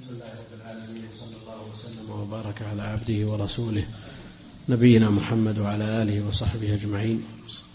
لله رب العالمين، صلى الله وسلم وبارك على عبده ورسوله نبينا محمد وعلى آله وصحبه أجمعين.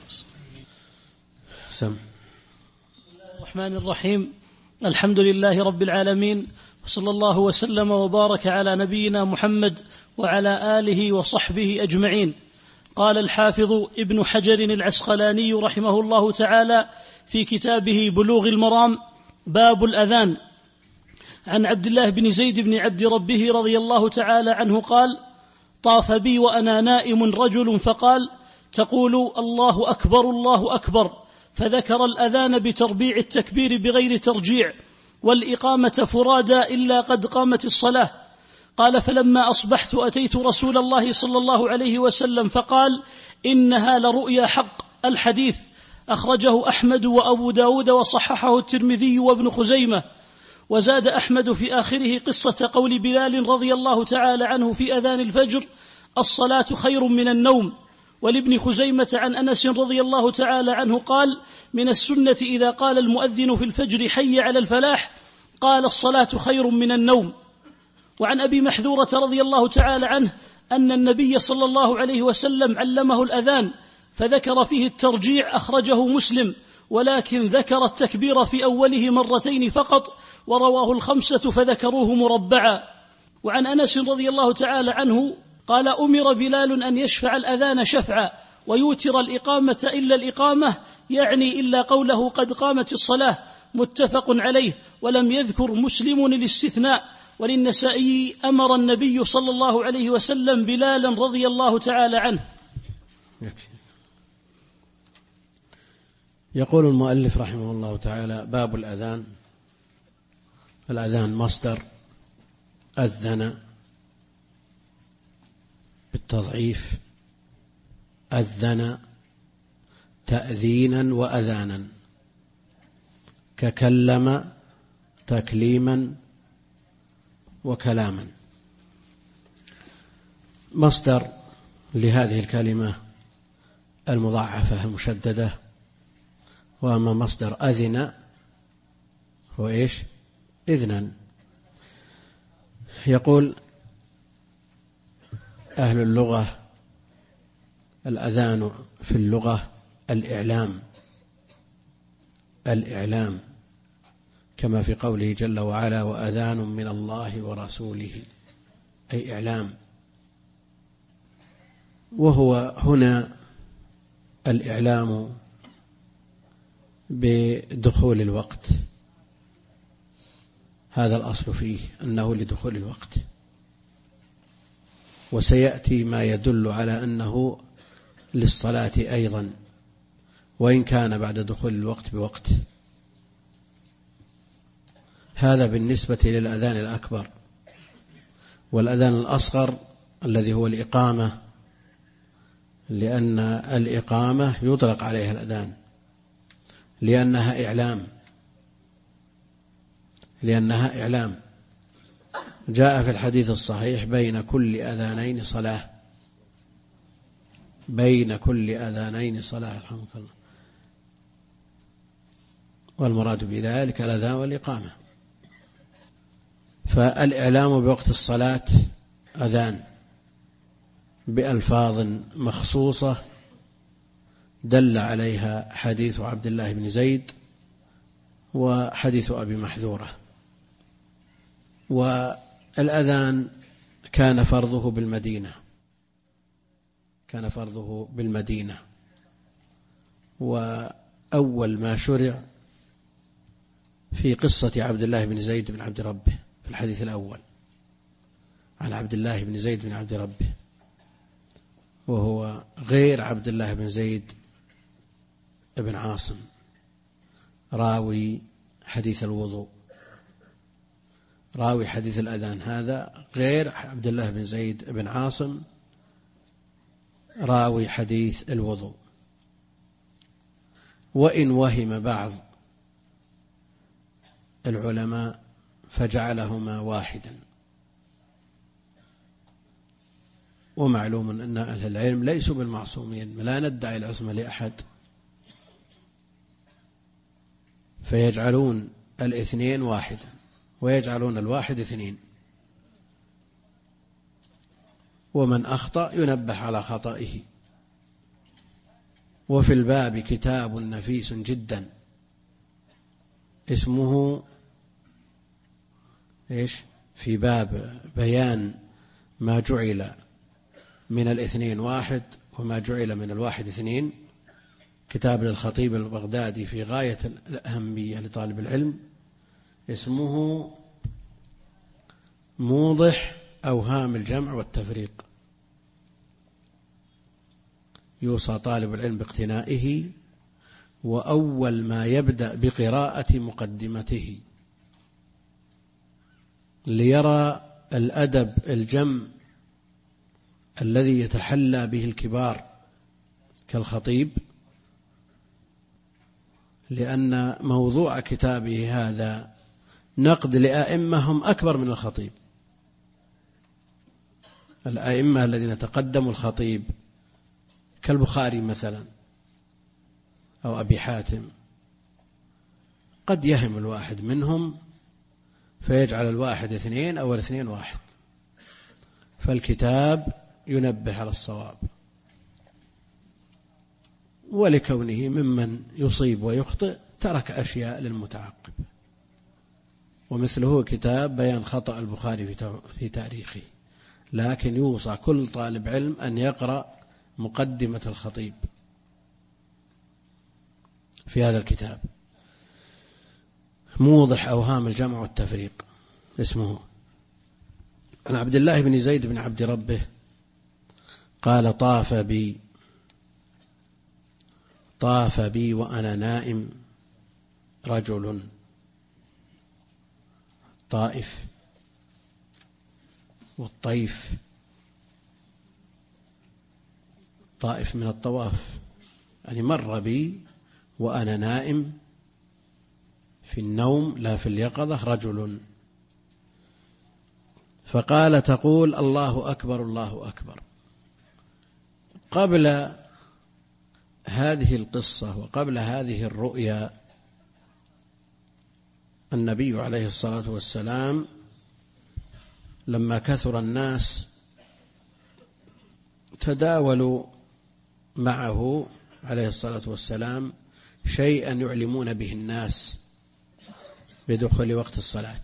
بسم الله الرحمن الرحيم. الحمد لله رب العالمين، وصلى الله وسلم وبارك على نبينا محمد وعلى آله وصحبه أجمعين. قال الحافظ ابن حجر العسقلاني رحمه الله تعالى في كتابه بلوغ المرام: باب الأذان. عن عبد الله بن زيد بن عبد ربه رضي الله تعالى عنه قال: طاف بي وأنا نائم رجل فقال: تقول الله أكبر الله أكبر، فذكر الأذان بتربيع التكبير بغير ترجيع، والإقامة فرادى إلا قد قامت الصلاة. قال: فلما أصبحت أتيت رسول الله صلى الله عليه وسلم فقال: إنها لرؤيا حق. الحديث أخرجه أحمد وأبو داود وصححه الترمذي وابن خزيمة. وزاد أحمد في آخره قصة قول بلال رضي الله تعالى عنه في أذان الفجر: الصلاة خير من النوم. ولابن خزيمة عن أنس رضي الله تعالى عنه قال: من السنة إذا قال المؤذن في الفجر حي على الفلاح قال: الصلاة خير من النوم. وعن أبي محذورة رضي الله تعالى عنه أن النبي صلى الله عليه وسلم علمه الأذان فذكر فيه الترجيع، أخرجه مسلم، ولكن ذكر التكبير في أوله مرتين فقط، ورواه الخمسة فذكروه مربعا. وعن أنس رضي الله تعالى عنه قال: أمر بلال أن يشفع الأذان شفعا ويوتر الإقامة إلا الإقامة، يعني إلا قوله قد قامت الصلاة، متفق عليه. ولم يذكر مسلم الاستثناء. وللنسائي: أمر النبي صلى الله عليه وسلم بلالا رضي الله تعالى عنه. يقول المؤلف رحمه الله تعالى: باب الأذان. الأذان مصدر أذن بالتضعيف، أذن تأذينا وأذانا، ككلم تكليما وكلاما. مصدر لهذه الكلمة المضاعفة المشددة. وأما مصدر أذن هو إيش؟ إذنا. يقول أهل اللغة: الأذان في اللغة الإعلام، كما في قوله جل وعلا: وأذان من الله ورسوله، أي إعلام. وهو هنا الإعلام بدخول الوقت، هذا الأصل فيه أنه لدخول الوقت، وسيأتي ما يدل على أنه للصلاة أيضا، وإن كان بعد دخول الوقت بوقت. هذا بالنسبة للأذان الأكبر. والأذان الأصغر الذي هو الإقامة، لأن الإقامة يطلق عليها الأذان لأنها إعلام. جاء في الحديث الصحيح: بين كل أذانين صلاة، بين كل أذانين صلاة، الحمد لله. والمراد بذلك الأذان والإقامة. فالإعلام بوقت الصلاة أذان بألفاظ مخصوصة دل عليها حديث عبد الله بن زيد وحديث أبي محذورة. والأذان كان فرضه بالمدينة، وأول ما شرع في قصة عبد الله بن زيد بن عبد ربه في الحديث الأول عن عبد الله بن زيد بن عبد ربه، وهو غير عبد الله بن زيد بن عاصم راوي حديث الوضوء، راوي حديث الأذان، هذا غير عبد الله بن زيد بن عاصم راوي حديث الوضوء. وإن وهم بعض العلماء فجعلهما واحدا. ومعلوم أن أهل العلم ليسوا بالمعصومين، لا ندعي العصمة لأحد، فيجعلون الاثنين واحدا ويجعلون الواحد 2، ومن أخطأ ينبه على خطئه. وفي الباب كتاب نفيس جدا اسمه في باب بيان ما جعل من 2 1 وما جعل من 1 2، كتاب للخطيب البغدادي في غاية الأهمية لطالب العلم، اسمه موضح أوهام الجمع والتفريق. يوصى طالب العلم باقتنائه، وأول ما يبدأ بقراءة مقدمته ليرى الأدب الجم الذي يتحلى به الكبار كالخطيب، لأن موضوع كتابه هذا نقد لأئمة هم أكبر من الخطيب. الأئمة الذين تقدموا الخطيب كالبخاري مثلا أو أبي حاتم قد يهم الواحد منهم فيجعل 1 2 أو 2 1، فالكتاب ينبه على الصواب، ولكونه ممن يصيب ويخطئ ترك أشياء للمتعقب. ومثله كتاب بيان خطأ البخاري في تاريخه، لكن يوصى كل طالب علم أن يقرأ مقدمة الخطيب في هذا الكتاب، موضح أوهام الجمع والتفريق اسمه. عن عبد الله بن زيد بن عبد ربه قال: طاف بي وأنا نائم رجل. طائف والطيف، طائف من الطواف، يعني مر بي وأنا نائم في النوم لا في اليقظة رجل، فقال: تقول الله أكبر الله أكبر. قبل هذه القصة وقبل هذه الرؤيا النبي عليه الصلاة والسلام لما كثر الناس تداولوا معه عليه الصلاة والسلام شيئا يعلمون به الناس بدخول وقت الصلاة،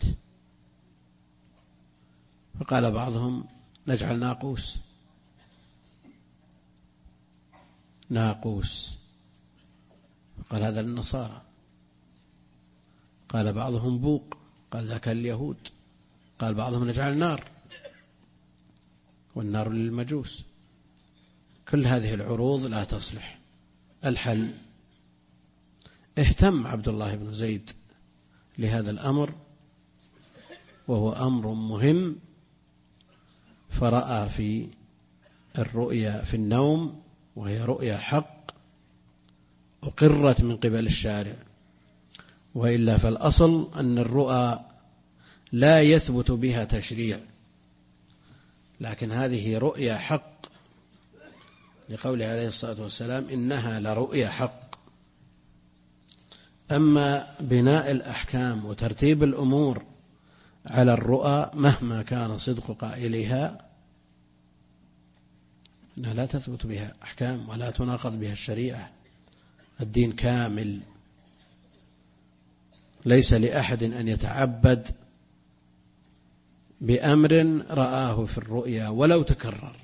فقال بعضهم: نجعل ناقوس، فقال: هذا للنصارى. قال بعضهم: بوق، قال: ذاك اليهود. قال بعضهم: نجعل نار، والنار للمجوس. كل هذه العروض لا تصلح. الحل: اهتم عبد الله بن زيد لهذا الأمر، وهو أمر مهم، فرأى في الرؤيا في النوم، وهي رؤيا حق أقرت من قبل الشارع، وإلا فالأصل أن الرؤى لا يثبت بها تشريع، لكن هذه رؤيا حق لقوله عليه الصلاة والسلام: إنها لرؤيا حق. أما بناء الأحكام وترتيب الأمور على الرؤى مهما كان صدق قائلها أنها لا تثبت بها أحكام ولا تناقض بها الشريعة. الدين كامل، ليس لأحد أن يتعبد بأمر رآه في الرؤيا ولو تكرر.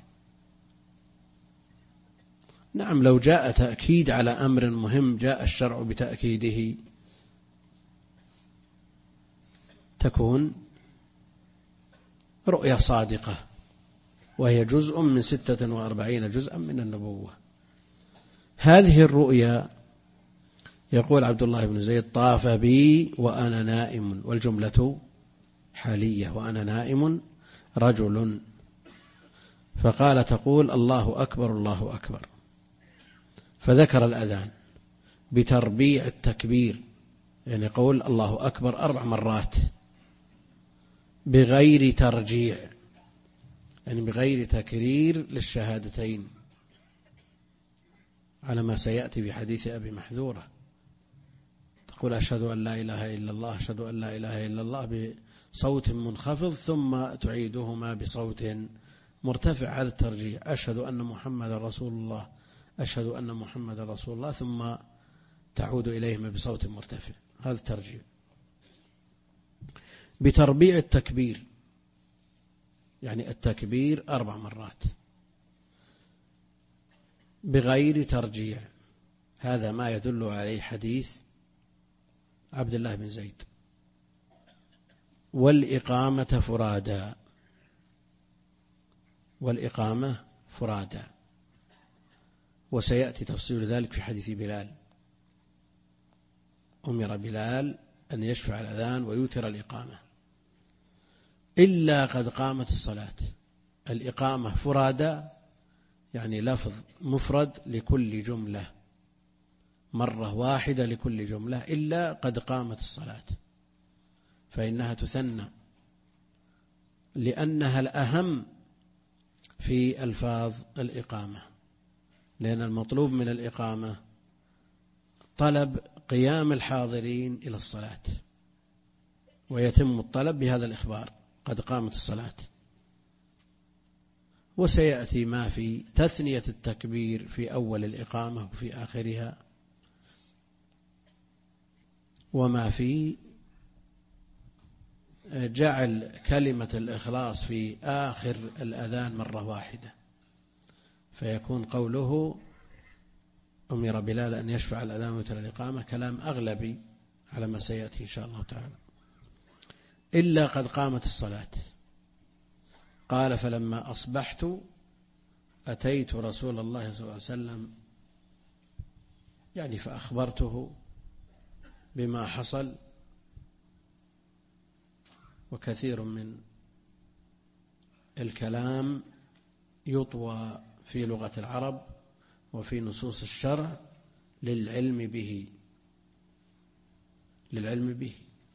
نعم، لو جاء تأكيد على أمر مهم جاء الشرع بتأكيده، تكون رؤيا صادقة، وهي جزء من 46 جزءا من النبوة. هذه الرؤيا يقول عبد الله بن زيد: طاف بي وأنا نائم، والجملة حالية، وأنا نائم رجل، فقال: تقول الله أكبر الله أكبر. فذكر الأذان بتربيع التكبير، يعني قول الله أكبر 4 مرات بغير ترجيع، يعني بغير تكرير للشهادتين، على ما سيأتي في حديث أبي محذورة. قل أشهد أن لا إله إلا الله، أشهد أن لا إله إلا الله بصوت منخفض، ثم تعيدهما بصوت مرتفع. هذا الترجيع. أشهد أن محمد رسول الله، أشهد أن محمد رسول الله، ثم تعود إليهما بصوت مرتفع. هذا الترجيع. بتربيع التكبير، يعني التكبير 4 مرات بغير ترجيع. هذا ما يدل عليه حديث عبد الله بن زيد. والإقامة فرادا، والإقامة فرادا، وسيأتي تفصيل ذلك في حديث بلال. أمر بلال أن يشفع الأذان ويوتر الإقامة إلا قد قامت الصلاة. الإقامة فرادا يعني لفظ مفرد لكل جملة، مرة واحدة لكل جملة، إلا قد قامت الصلاة، فإنها تثنى لأنها الأهم في ألفاظ الإقامة، لأن المطلوب من الإقامة طلب قيام الحاضرين إلى الصلاة، ويتم الطلب بهذا الإخبار قد قامت الصلاة. وسيأتي ما في تثنية التكبير في أول الإقامة وفي آخرها، وما في جعل كلمة الإخلاص في آخر الأذان مرة واحدة، فيكون قوله أمر بلال أن يشفع الأذان ويوتر الإقامة كلام أغلبي على ما سيأتي إن شاء الله تعالى. إلا قد قامت الصلاة. قال فلما أصبحت أتيت رسول الله صلى الله عليه وسلم، يعني فأخبرته بما حصل. وكثير من الكلام يطوى في لغة العرب وفي نصوص الشرع للعلم به.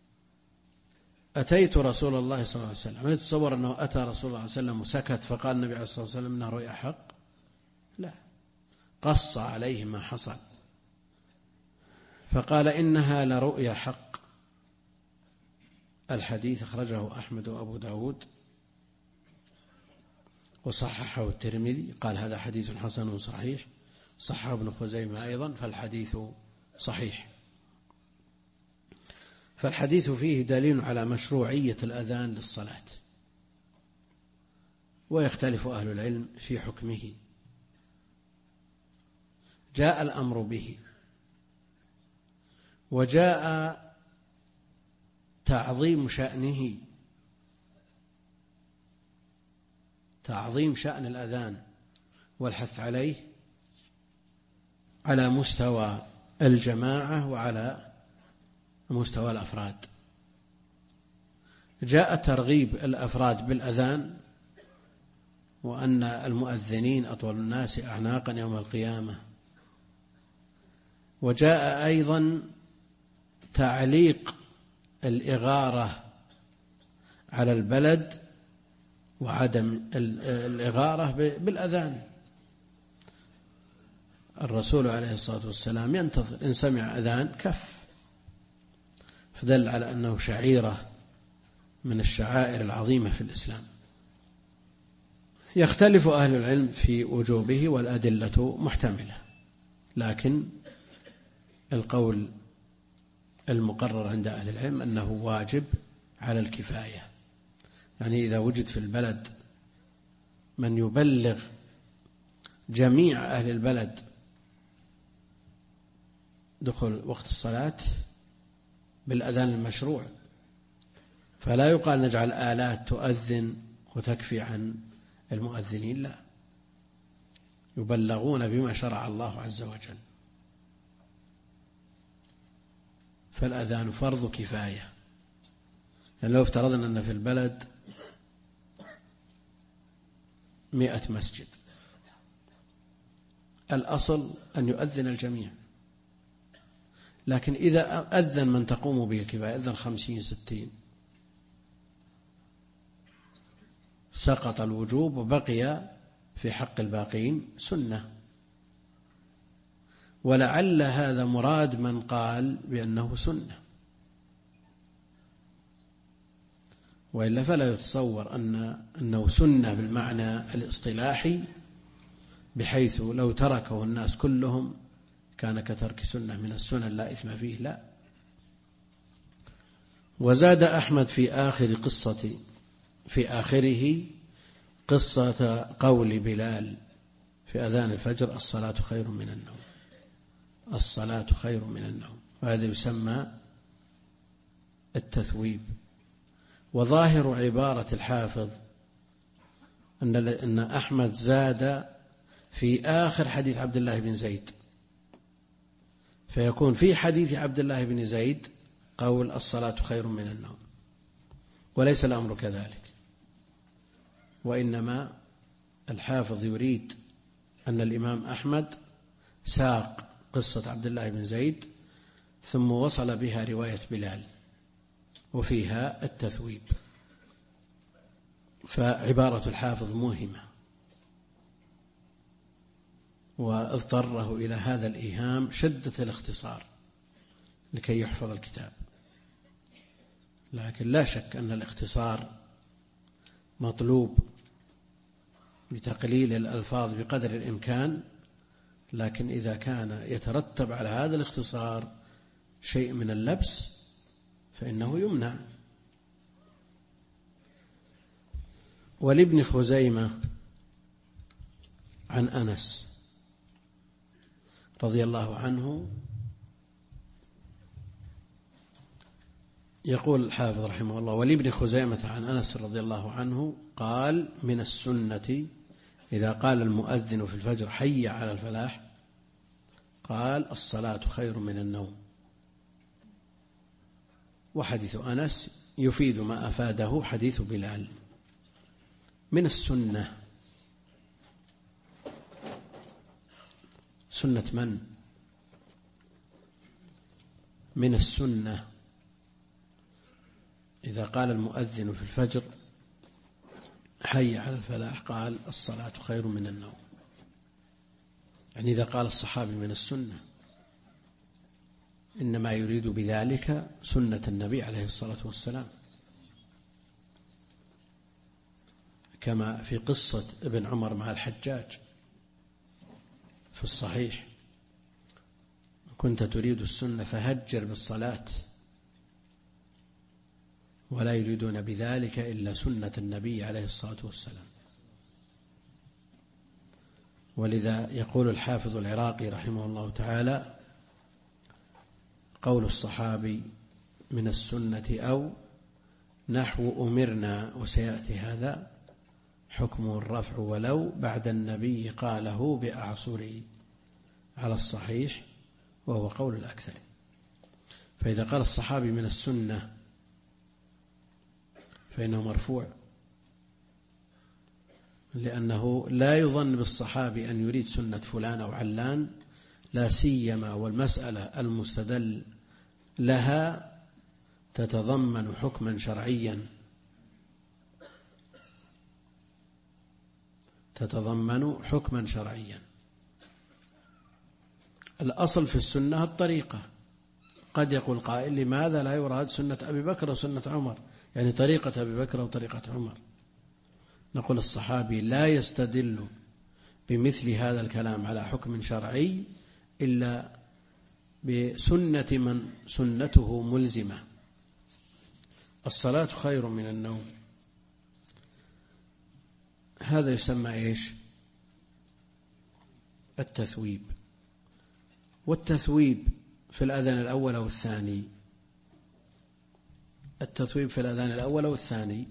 أتيت رسول الله صلى الله عليه وسلم. هل تتصور أنه أتى رسول الله صلى الله عليه وسلم وسكت فقال النبي عليه الصلاة والسلام إنها رؤيا حق؟ لا، قص عليه ما حصل فقال إنها لرؤيا حق. الحديث أخرجه أحمد وأبو داود وصححه الترمذي، قال هذا حديث حسن صحيح، صححه ابن خزيمة أيضا، فالحديث صحيح. فالحديث فيه دليل على مشروعية الأذان للصلاة، ويختلف أهل العلم في حكمه. جاء الأمر به، وجاء تعظيم شأنه، تعظيم شأن الأذان والحث عليه على مستوى الجماعة وعلى مستوى الأفراد. جاء ترغيب الأفراد بالأذان، وأن المؤذنين أطول الناس أعناقا يوم القيامة. وجاء أيضا تعليق الإغارة على البلد وعدم الإغارة بالأذان. الرسول عليه الصلاة والسلام ينتظر، إن سمع أذان كف، فدل على أنه شعيرة من الشعائر العظيمة في الإسلام. يختلف أهل العلم في وجوبه والأدلة محتملة، لكن القول المقرر عند أهل العلم أنه واجب على الكفاية. يعني إذا وجد في البلد من يبلغ جميع أهل البلد دخول وقت الصلاة بالأذان المشروع، فلا يقال نجعل آلات تؤذن وتكفي عن المؤذنين، لا، يبلغون بما شرع الله عز وجل. فالأذان فرض كفاية. يعني لو افترضنا أن في البلد 100 مسجد، الأصل أن يؤذن الجميع، لكن إذا أذن من تقوم به الكفاية، أذن 50-60، سقط الوجوب وبقي في حق الباقين سنة. ولعل هذا مراد من قال بأنه سنة، وإلا فلا يتصور أنه سنة بالمعنى الاصطلاحي بحيث لو تركه الناس كلهم كان كترك سنة من السنن لا إثم فيه، لا. وزاد أحمد في آخره قصة قول بلال في أذان الفجر: الصلاة خير من النوم، الصلاة خير من النوم، وهذا يسمى التثويب. وظاهر عبارة الحافظ أن أحمد زاد في آخر حديث عبد الله بن زيد، فيكون في حديث عبد الله بن زيد قول الصلاة خير من النوم، وليس الأمر كذلك، وإنما الحافظ يريد أن الإمام أحمد ساق قصة عبد الله بن زيد ثم وصل بها رواية بلال وفيها التثويب، فعبارة الحافظ موهمة واضطره إلى هذا الإيهام شدة الاختصار لكي يحفظ الكتاب. لكن لا شك أن الاختصار مطلوب بتقليل الألفاظ بقدر الإمكان، لكن إذا كان يترتب على هذا الاختصار شيء من اللبس فإنه يمنع. ولابن خزيمة عن أنس رضي الله عنه يقول الحافظ رحمه الله: ولابن خزيمة عن أنس رضي الله عنه قال: من السنة إذا قال المؤذن في الفجر حي على الفلاح قال الصلاة خير من النوم. وحديث أنس يفيد ما أفاده حديث بلال. من السنة، سنة من؟ من السنة إذا قال المؤذن في الفجر حي على الفلاح قال الصلاة خير من النوم، يعني إذا قال الصحابي من السنة إنما يريد بذلك سنة النبي عليه الصلاة والسلام، كما في قصة ابن عمر مع الحجاج في الصحيح: كنت تريد السنة فهجر بالصلاة، ولا يريدون بذلك إلا سنة النبي عليه الصلاة والسلام. ولذا يقول الحافظ العراقي رحمه الله تعالى: قول الصحابي من السنة أو نحو أمرنا، وسيأتي هذا حكمه الرفع ولو بعد النبي قاله بأعصره على الصحيح، وهو قول الأكثر. فإذا قال الصحابي من السنة فإنه مرفوع، لأنه لا يظن بالصحابي أن يريد سنة فلان أو علان، لا سيما والمسألة المستدل لها تتضمن حكما شرعيا، تتضمن حكما شرعيا. الأصل في السنة الطريقة. قد يقول قائل: لماذا لا يراد سنة أبي بكر وسنة عمر، يعني طريقة أبي بكر وطريقة عمر؟ نقول: الصحابي لا يستدل بمثل هذا الكلام على حكم شرعي إلا بسنة من سنته ملزمة. الصلاة خير من النوم، هذا يسمى إيش؟ التثويب. والتثويب في الأذان الأول أو الثاني؟ التثويب في الأذان الأول أو الثاني؟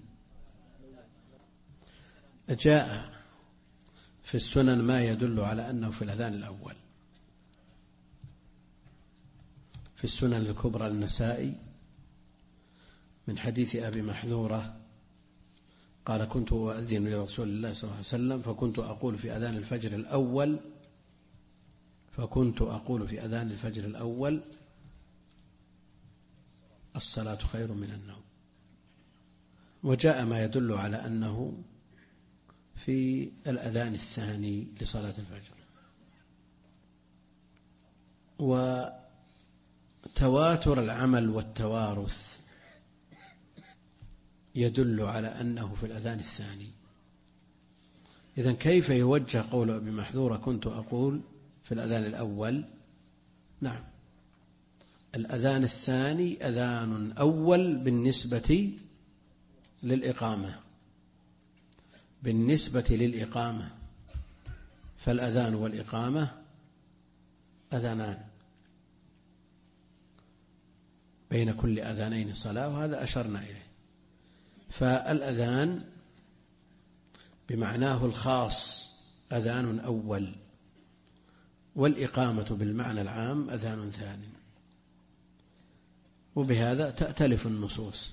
جاء في السنن ما يدل على أنه في الأذان الأول. في السنن الكبرى النسائي من حديث أبي محذورة قال: كنت أؤذن لرسول الله صلى الله عليه وسلم فكنت أقول في أذان الفجر الأول الصلاة خير من النوم. وجاء ما يدل على أنه في الأذان الثاني لصلاة الفجر. وتواتر العمل والتوارث يدل على أنه في الأذان الثاني. إذن كيف يوجه قول أبي محذورة كنت أقول في الأذان الأول؟ نعم، الأذان الثاني أذان أول بالنسبة للإقامة، فالأذان والإقامة أذانان، بين كل أذانين صلاة، وهذا أشرنا إليه. فالأذان بمعناه الخاص أذان أول، والإقامة بالمعنى العام أذان ثاني، وبهذا تأتلف النصوص.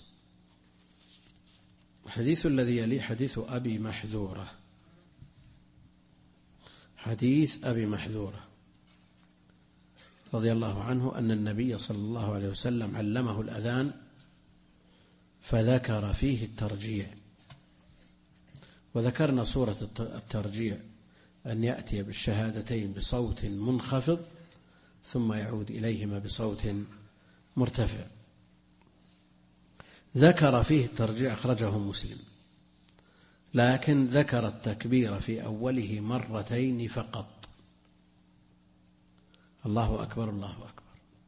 الحديث الذي يلي حديث أبي محذورة، حديث أبي محذورة رضي الله عنه أن النبي صلى الله عليه وسلم علمه الأذان فذكر فيه الترجيع، وذكرنا صورة الترجيع أن يأتي بالشهادتين بصوت منخفض ثم يعود إليهما بصوت مرتفع. ذكر فيه الترجيع أخرجه مسلم، لكن ذكر التكبير في أوله مرتين فقط، الله أكبر الله أكبر،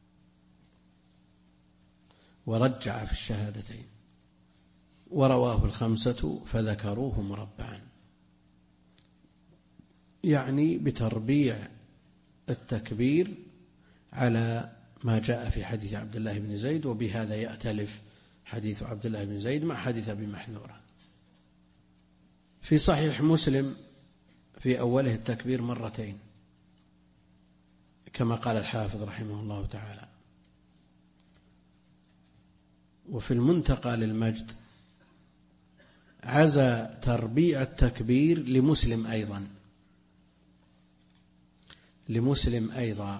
ورجع في الشهادتين، ورواه الخمسة فذكروه مربعا، يعني بتربيع التكبير على ما جاء في حديث عبد الله بن زيد، وبهذا يأتلف حديث عبد الله بن زيد مع حديث أبي محذورة. في صحيح مسلم في أوله التكبير مرتين كما قال الحافظ رحمه الله تعالى. وفي المنتقى للمجد عزى تربيع التكبير لمسلم أيضا،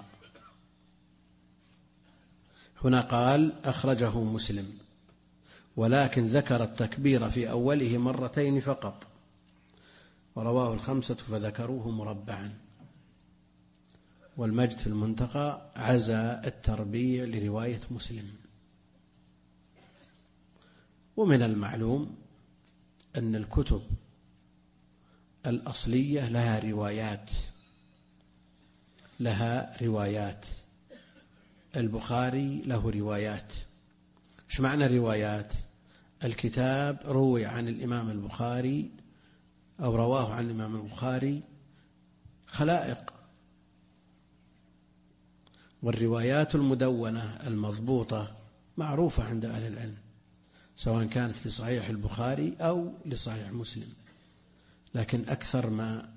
هنا قال أخرجه مسلم، ولكن ذكر التكبير في أوله مرتين فقط، ورواه الخمسة فذكروه مربعا. والمجد في المنتقى عزى التربيع لرواية مسلم. ومن المعلوم أن الكتب الأصلية لها روايات، البخاري له روايات. ايش معنى روايات؟ الكتاب روي عن الإمام البخاري أو رواه عن الإمام البخاري خلائق، والروايات المدونة المضبوطة معروفة عند أهل العلم، سواء كانت لصحيح البخاري أو لصحيح مسلم، لكن أكثر ما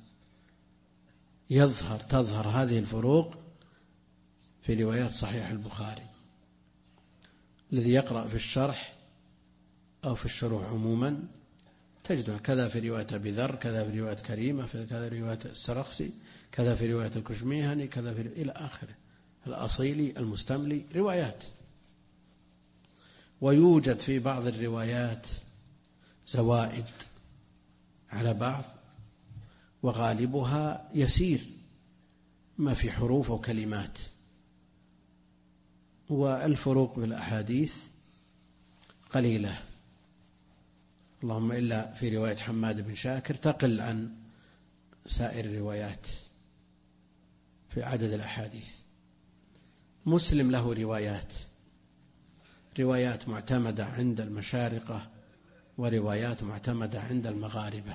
تظهر هذه الفروق في روايات صحيح البخاري. الذي يقرأ في الشرح أو في الشروح عموما تجده كذا في رواية أبي ذر، كذا في رواية كريمة، كذا في رواية السرخسي، كذا في رواية الكشميهني، كذا في إلى آخره، الأصيلي، المستملي، روايات. ويوجد في بعض الروايات زوائد على بعض، وغالبها يسير ما في حروف وكلمات. والفروق في الأحاديث قليلة، اللهم إلا في رواية حماد بن شاكر تقل عن سائر الروايات في عدد الأحاديث. مسلم له روايات معتمدة عند المشارقة، وروايات معتمدة عند المغاربة.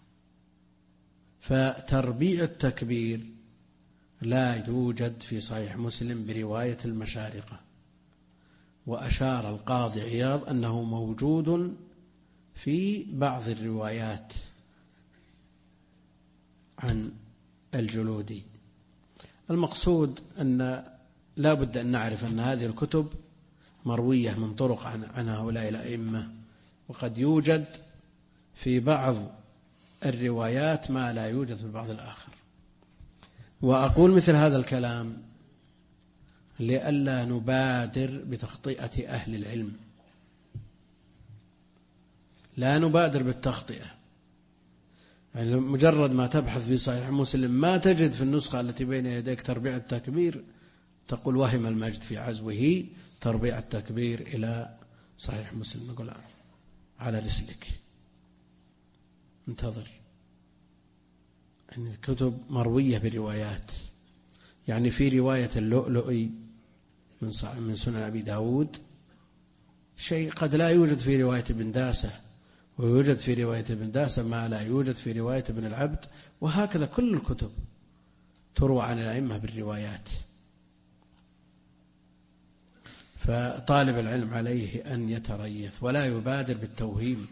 فتربيع التكبير لا يوجد في صحيح مسلم برواية المشارقة، وأشار القاضي عياض أنه موجود في بعض الروايات عن الجلودي. المقصود أن لا بد أن نعرف أن هذه الكتب مروية من طرق عن هؤلاء الأئمة، وقد يوجد في بعض الروايات ما لا يوجد في البعض الآخر. وأقول مثل هذا الكلام لئلا نبادر بتخطئة أهل العلم، لا نبادر بالتخطئة. يعني مجرد ما تبحث في صحيح مسلم ما تجد في النسخة التي بين يديك تربيع التكبير تقول وهم المجد في عزوه تربيع التكبير إلى صحيح مسلم، نقول على رسلك انتظر. يعني الكتب مروية بروايات، يعني في رواية اللؤلؤي من سنن أبي داود شيء قد لا يوجد في رواية ابن داسة، ويوجد في رواية ابن داسة ما لا يوجد في رواية ابن العبد، وهكذا كل الكتب تروى عن الأئمة بالروايات. فطالب العلم عليه أن يتريث ولا يبادر بالتوهيم،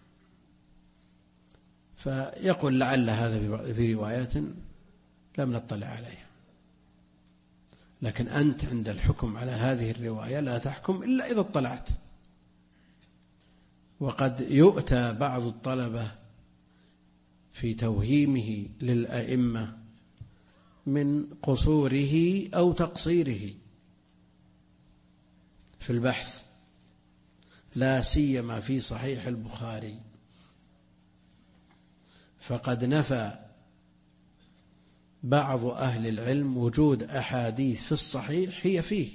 فيقول لعل هذا في روايات لم نطلع عليها، لكن أنت عند الحكم على هذه الرواية لا تحكم إلا إذا اطلعت. وقد يؤتى بعض الطلبة في توهيمه للأئمة من قصوره أو تقصيره في البحث، لا سيما في صحيح البخاري، فقد نفى بعض أهل العلم وجود أحاديث في الصحيح هي فيه.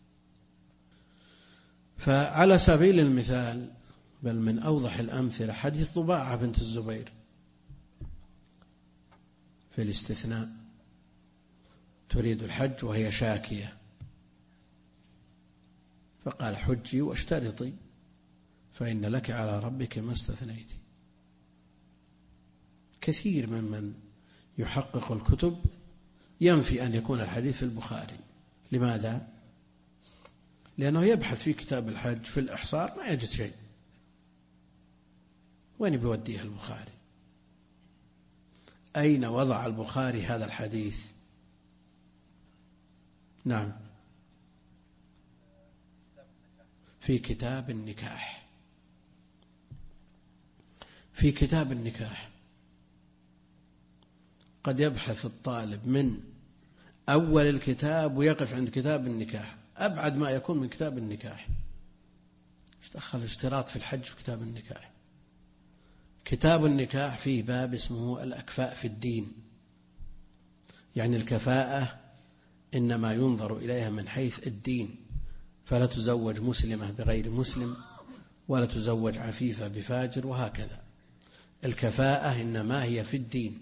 فعلى سبيل المثال، بل من أوضح الأمثلة، حديث ضباعة بنت الزبير في الاستثناء، تريد الحج وهي شاكية، فقال حجي واشترطي فإن لك على ربك ما استثنيت. كثير ممن يحقق الكتب ينفي أن يكون الحديث في البخاري. لماذا؟ لأنه يبحث في كتاب الحج في الإحصار ما يجد شيء، وين بيوديه البخاري؟ أين وضع البخاري هذا الحديث؟ نعم، في كتاب النكاح. في كتاب النكاح قد يبحث الطالب من أول الكتاب ويقف عند كتاب النكاح، أبعد ما يكون من كتاب النكاح. ايش دخل اشتراط في الحج في كتاب النكاح؟ كتاب النكاح فيه باب اسمه الأكفاء في الدين، يعني الكفاءة إنما ينظر إليها من حيث الدين، فلا تزوج مسلمة بغير مسلم، ولا تزوج عفيفة بفاجر، وهكذا. الكفاءة إنما هي في الدين.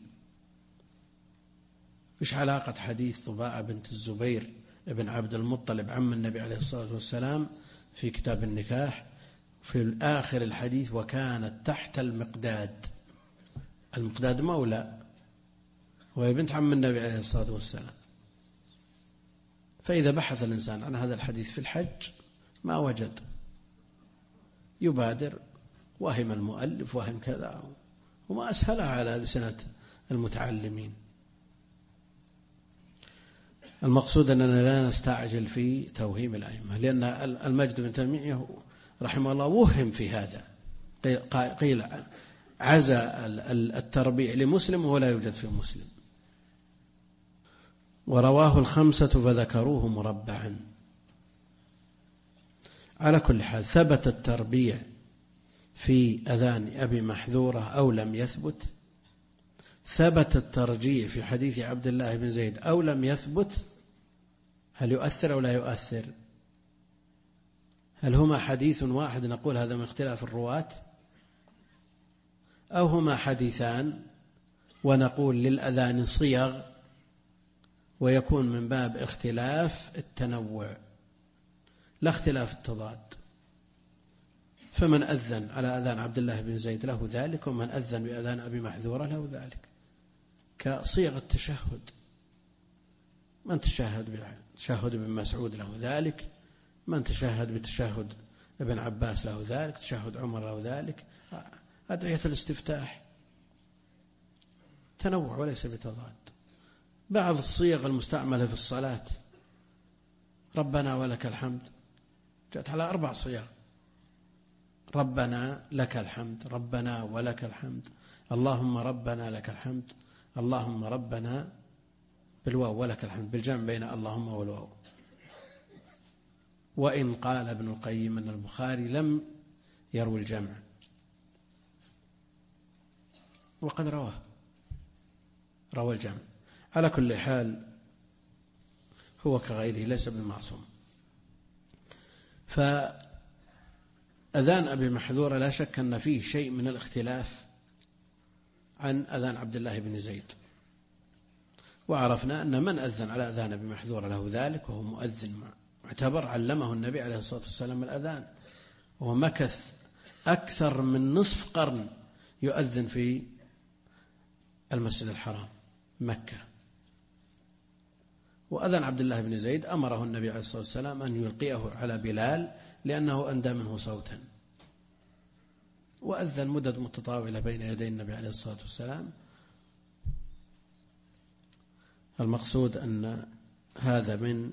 إيش علاقة حديث ضباعة بنت الزبير ابن عبد المطلب عم النبي عليه الصلاة والسلام في كتاب النكاح في آخر الحديث وكانت تحت المقداد؟ المقداد مولى وهي بنت عم النبي عليه الصلاة والسلام. فإذا بحث الإنسان عن هذا الحديث في الحج ما وجد، يبادر وهم المؤلف وهم كذا، وما أسهلها على لسنة المتعلمين. المقصود أننا لا نستعجل في توهيم الأئمة، لأن المجد بن تيمية رحمه الله وهم في هذا، قيل عزى التربيع لمسلم ولا يوجد في مسلم. ورواه الخمسة فذكروه مربعا. على كل حال ثبت التربيع في أذان أبي محذورة أو لم يثبت، ثبت الترجيع في حديث عبد الله بن زيد أو لم يثبت، هل يؤثر أو لا يؤثر؟ هل هما حديث واحد نقول هذا من اختلاف الرواة، أو هما حديثان ونقول للأذان صيغ ويكون من باب اختلاف التنوع لا اختلاف التضاد؟ فمن أذن على أذان عبد الله بن زيد له ذلك، ومن أذن بأذان أبي محذورة له ذلك، كصيغ التشهد. من تشهد بتشهد ابن مسعود له ذلك، من تشهد بتشهد ابن عباس له ذلك، تشهد عمر له ذلك. أدعية الاستفتاح تنوع وليس بتضاد. بعض الصيغ المستعملة في الصلاة ربنا ولك الحمد جاءت على 4 صيغ: ربنا لك الحمد، ربنا ولك الحمد، اللهم ربنا لك الحمد، اللهم ربنا بالواو ولك الحمد، بالجمع بين اللهم والواو. وإن قال ابن القيم أن البخاري لم يروي الجمع، وقد روى الجمع. على كل حال هو كغيره ليس بالمعصوم. فأذان أبي محذورة لا شك أن فيه شيء من الاختلاف عن أذان عبد الله بن زيد، وعرفنا أن من أذن على أذان أبي محذورة له ذلك، وهو مؤذن معتبر علمه النبي عليه الصلاة والسلام الأذان، ومكث أكثر من نصف قرن يؤذن في المسجد الحرام مكة. وأذن عبد الله بن زيد أمره النبي عليه الصلاة والسلام أن يلقيه على بلال لأنه أندى منه صوتا، وأذن مدد متطاولة بين يدي النبي عليه الصلاة والسلام. المقصود أن هذا من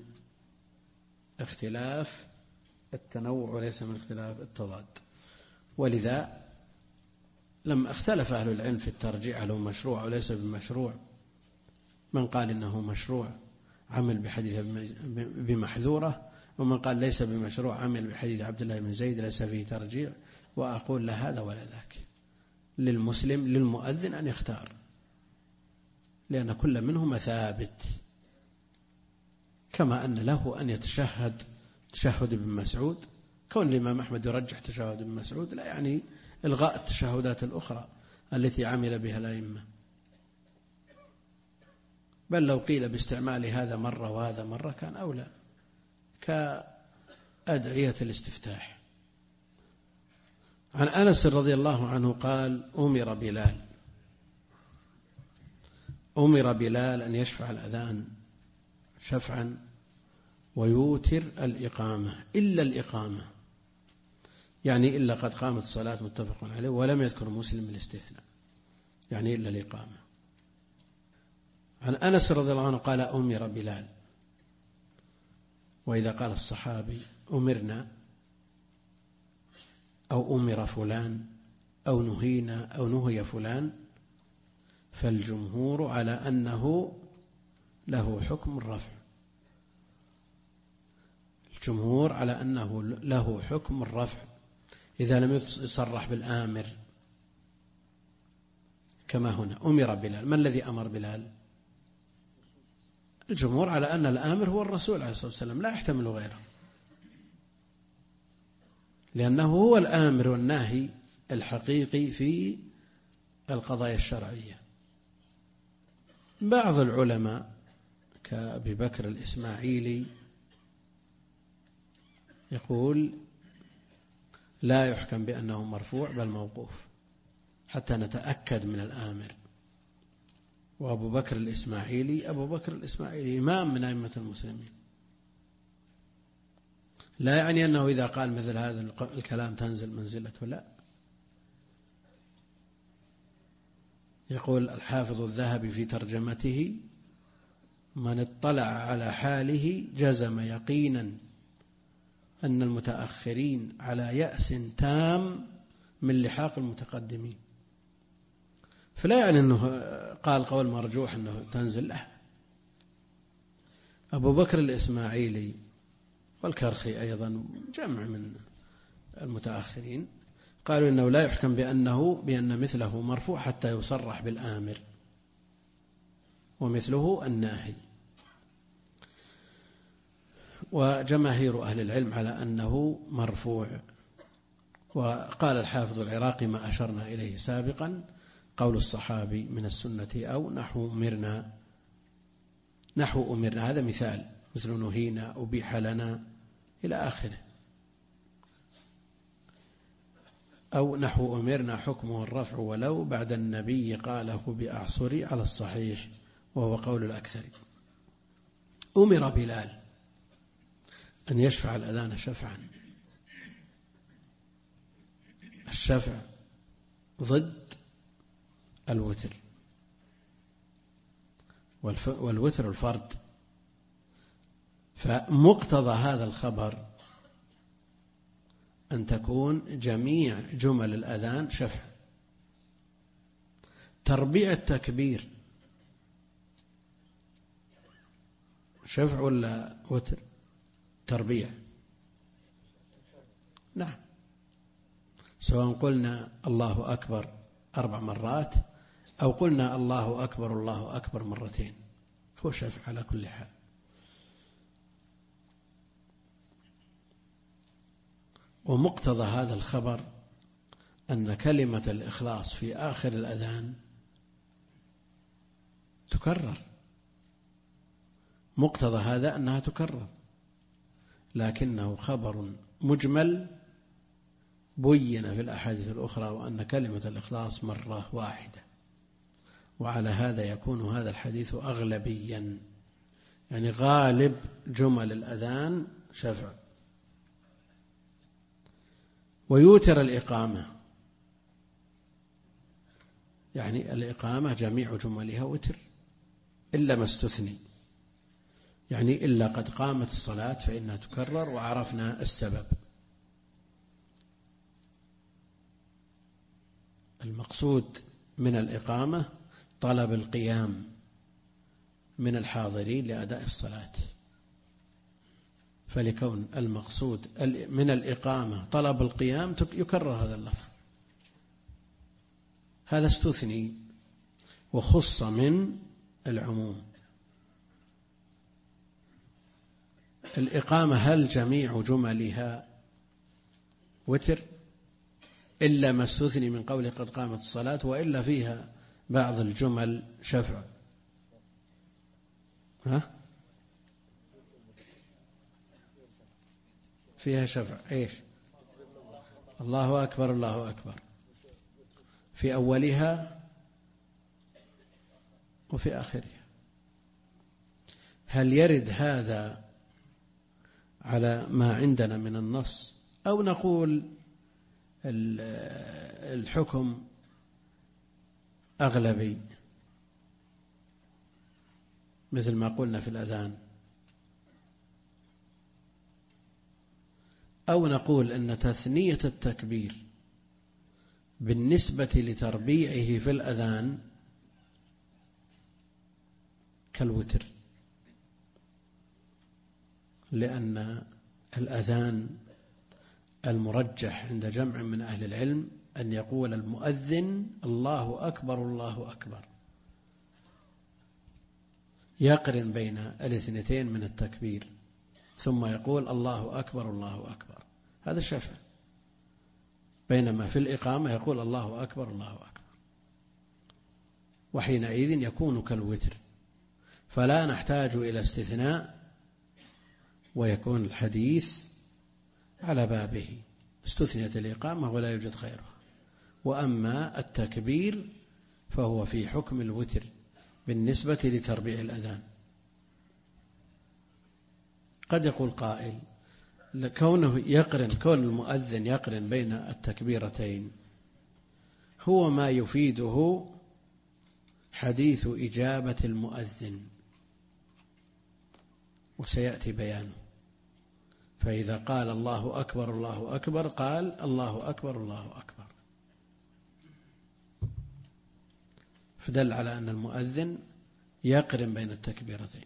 اختلاف التنوع وليس من اختلاف التضاد، ولذا لما اختلف أهل العلم في الترجيح هل هو مشروع وليس بمشروع. من قال إنه مشروع عمل بحديث بمحذورة، ومن قال ليس بمشروع عمل بحديث عبد الله بن زيد ليس فيه ترجيع. وأقول لا هذا ولا ذاك، للمسلم للمؤذن أن يختار، لأن كل منهما ثابت، كما أن له أن يتشهد تشهد ابن مسعود. كون الإمام أحمد يرجح تشهد ابن مسعود لا يعني إلغاء التشهدات الأخرى التي عمل بها الأئمة، بل لو قيل باستعمال هذا مرة وهذا مرة كان أولى، كأدعية الاستفتاح. عن أنس رضي الله عنه قال أمر بلال أن يشفع الأذان شفعا ويوتر الإقامة إلا الإقامة، يعني إلا قد قامت الصلاة متفق عليه، ولم يذكر مسلم الاستثناء، يعني إلا الإقامة. عن أنس رضي الله عنه قال أمر بلال. وإذا قال الصحابي أمرنا أو أمر فلان أو نهينا أو نهي فلان فالجمهور على أنه له حكم الرفع، الجمهور على أنه له حكم الرفع إذا لم يصرح بالآمر، كما هنا أمر بلال. من الذي أمر بلال؟ الجمهور على أن الآمر هو الرسول عليه الصلاة والسلام، لا يحتمل غيره، لأنه هو الآمر والناهي الحقيقي في القضايا الشرعية. بعض العلماء كأبي بكر الإسماعيلي يقول لا يحكم بأنه مرفوع بل موقوف حتى نتأكد من الآمر. وأبو بكر الإسماعيلي إمام من أئمة المسلمين، لا يعني أنه إذا قال مثل هذا الكلام تنزل منزلته، لا. يقول الحافظ الذهبي في ترجمته من اطلع على حاله جزم يقينا أن المتأخرين على يأس تام من لحاق المتقدمين. فلا يعني أنه قال قول مرجوح أنه تنزل له. أبو بكر الإسماعيلي والكرخي أيضا جمع من المتأخرين قالوا إنه لا يحكم بأن مثله مرفوع حتى يصرح بالآمر، ومثله الناهي. وجماهير أهل العلم على أنه مرفوع. وقال الحافظ العراقي ما أشرنا إليه سابقا قول الصحابي من السنة أو نحو أمرنا، هذا مثال، مثل نهينا أبيح لنا إلى آخره. أو نحو أمرنا حكمه الرفع ولو بعد النبي قاله بأعصري على الصحيح وهو قول الأكثر. أمر بلال أن يشفع الأذان شفعا. الشفع ضد الوتر، والوتر الفرد، فمقتضى هذا الخبر أن تكون جميع جمل الأذان شفع. تربيع التكبير شفع ولا وتر؟ تربيع، نعم، سواء قلنا الله أكبر 4 مرات أو قلنا الله أكبر مرتين، هو شفع على كل حال. ومقتضى هذا الخبر أن كلمة الإخلاص في آخر الأذان تكرر، مقتضى هذا أنها تكرر، لكنه خبر مجمل بين في الأحاديث الأخرى وأن كلمة الإخلاص مرة واحدة، وعلى هذا يكون هذا الحديث أغلبيا، يعني غالب جمل الأذان شفع. ويوتر الإقامة، يعني الإقامة جميع جملها وتر إلا ما استثني، يعني إلا قد قامت الصلاة فإنها تكرر، وعرفنا السبب. المقصود من الإقامة طلب القيام من الحاضرين لأداء الصلاة، فلكون المقصود من الإقامة طلب القيام يكرر هذا اللفظ. هذا استثني وخص من العموم. الإقامة هل جميع جملها وتر إلا ما استثني من قوله قد قامت الصلاة، وإلا فيها بعض الجمل شفع؟ فيها شفع. إيش؟ الله أكبر الله أكبر في أولها وفي آخرها. هل يرد هذا على ما عندنا من النص، أو نقول الحكم أغلبي مثل ما قلنا في الأذان، أو نقول أن تثنية التكبير بالنسبة لتربيعه في الأذان كالوتر، لأن الأذان المرجح عند جمع من أهل العلم أن يقول المؤذن الله أكبر الله أكبر، يقرن بين الاثنتين من التكبير ثم يقول الله أكبر الله أكبر، هذا الشفع. بينما في الإقامة يقول الله أكبر الله أكبر، وحينئذ يكون كالوتر، فلا نحتاج إلى استثناء، ويكون الحديث على بابه، استثنيت الإقامة ولا يوجد خيرها. وأما التكبير فهو في حكم الوتر بالنسبة لتربيع الأذان. قد يقول قائل كون المؤذن يقرن بين التكبيرتين هو ما يفيده حديث إجابة المؤذن، وسيأتي بيانه. فإذا قال الله أكبر الله أكبر قال الله أكبر الله أكبر، فدل على أن المؤذن يقرن بين التكبيرتين.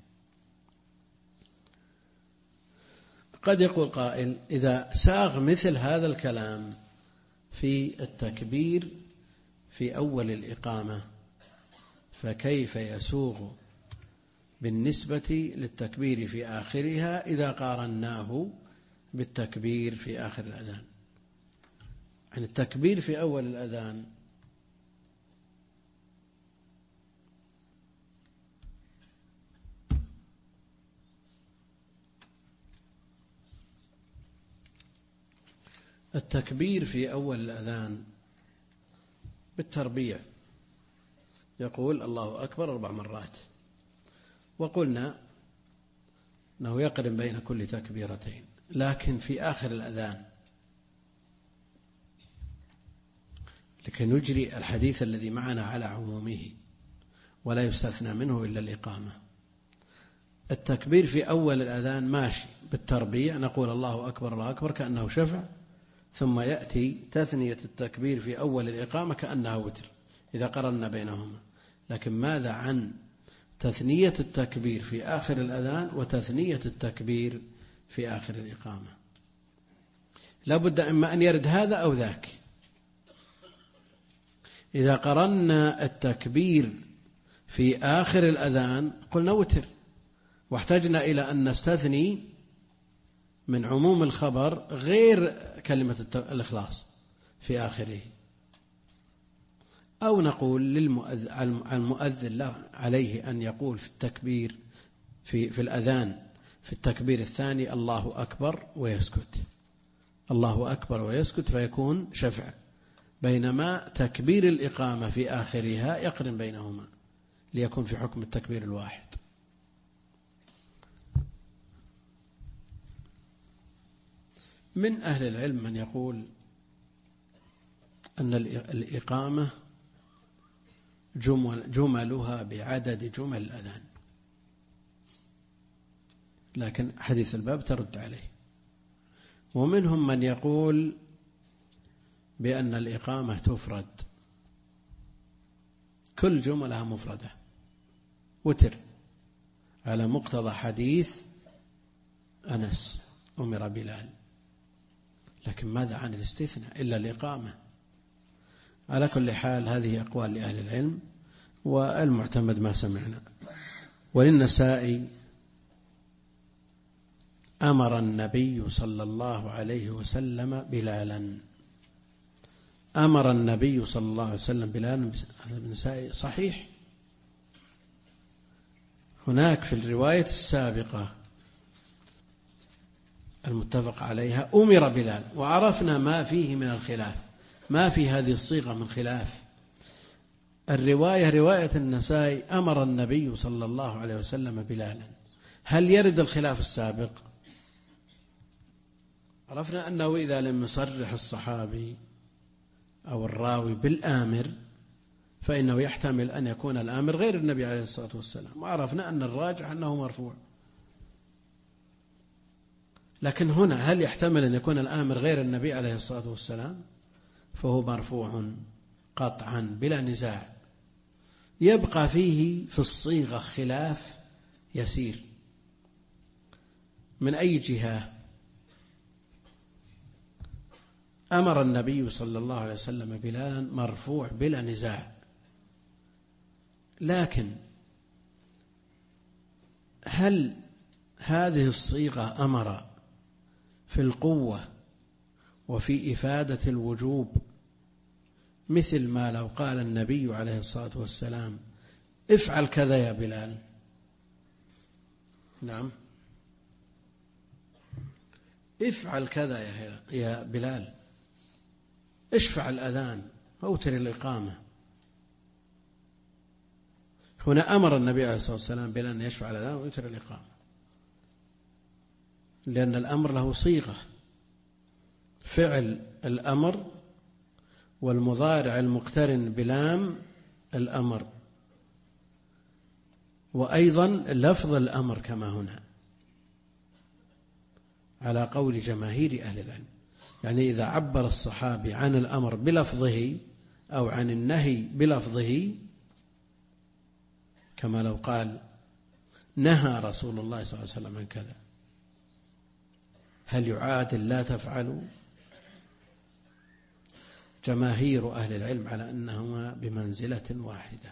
قد يقول قائل إذا ساغ مثل هذا الكلام في التكبير في أول الإقامة فكيف يسوغ بالنسبة للتكبير في آخرها إذا قارناه بالتكبير في آخر الأذان؟ يعني التكبير في أول الأذان بالتربيع يقول الله أكبر 4 مرات، وقلنا أنه يقرن بين كل تكبيرتين. لكن في آخر الأذان لكي نجري الحديث الذي معنا على عمومه ولا يستثنى منه إلا الإقامة، التكبير في أول الأذان ماشي بالتربيع، نقول الله أكبر الله أكبر كأنه شفع، ثم يأتي تثنية التكبير في أول الإقامة كأنها وتر إذا قرنا بينهما. لكن ماذا عن تثنية التكبير في آخر الأذان وتثنية التكبير في آخر الإقامة؟ لابد إما أن يرد هذا أو ذاك. إذا قرنا التكبير في آخر الأذان قلنا وتر، واحتجنا إلى أن نستثني من عموم الخبر غير كلمة الإخلاص في آخره. أو نقول المؤذن عليه أن يقول في التكبير في الأذان في التكبير الثاني الله أكبر ويسكت، الله أكبر ويسكت، فيكون شفع، بينما تكبير الإقامة في آخرها يقرن بينهما ليكون في حكم التكبير الواحد. من أهل العلم من يقول أن الإقامة جملها بعدد جمل الأذان، لكن حديث الباب ترد عليه. ومنهم من يقول بأن الإقامة تفرد، كل جملها مفردة وتر، على مقتضى حديث أنس أمر بلال. لكن ماذا عن الاستثناء إلا الإقامة؟ على كل حال هذه أقوال لأهل العلم، والمعتمد ما سمعنا. وللنسائي أمر النبي صلى الله عليه وسلم بلالا، أمر النبي صلى الله عليه وسلم بلالا. هذا النسائي صحيح. هناك في الرواية السابقة المتفق عليها أمر بلال، وعرفنا ما فيه من الخلاف، ما في هذه الصيغة من خلاف. رواية النسائي أمر النبي صلى الله عليه وسلم بلالا، هل يرد الخلاف السابق؟ عرفنا أنه إذا لم يصرح الصحابي أو الراوي بالآمر فإنه يحتمل أن يكون الآمر غير النبي عليه الصلاة والسلام، وعرفنا أن الراجح أنه مرفوع. لكن هنا هل يحتمل أن يكون الآمر غير النبي عليه الصلاة والسلام؟ فهو مرفوع قطعا بلا نزاع. يبقى فيه في الصيغة خلاف يسير. من أي جهة؟ أمر النبي صلى الله عليه وسلم بلالا مرفوع بلا نزاع، لكن هل هذه الصيغة أمر في القوة وفي إفادة الوجوب، مثل ما لو قال النبي عليه الصلاة والسلام افعل كذا يا بلال؟ نعم، افعل كذا يا بلال، اشفع الأذان، أوتر الإقامة. هنا أمر النبي عليه الصلاة والسلام بلال أن يشفع الأذان ويوتر الإقامة، لأن الأمر له صيغة، فعل الأمر والمضارع المقترن بلام الأمر، وأيضا لفظ الأمر كما هنا على قول جماهير أهل العلم. يعني إذا عبر الصحابي عن الأمر بلفظه أو عن النهي بلفظه، كما لو قال نهى رسول الله صلى الله عليه وسلم عن كذا، هل يعادل لا تفعلوا؟ جماهير أهل العلم على أنهما بمنزلة واحدة.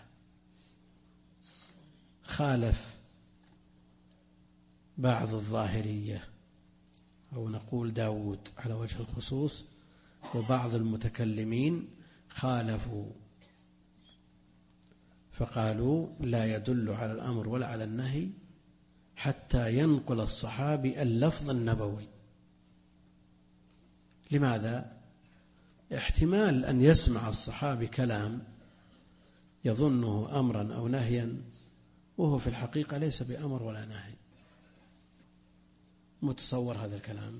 خالف بعض الظاهرية أو نقول داود على وجه الخصوص، وبعض المتكلمين خالفوا فقالوا لا يدل على الأمر ولا على النهي حتى ينقل الصحابي اللفظ النبوي. لماذا؟ احتمال أن يسمع الصحابي كلام يظنه أمرا أو نهيا وهو في الحقيقة ليس بأمر ولا نهي. متصور هذا الكلام؟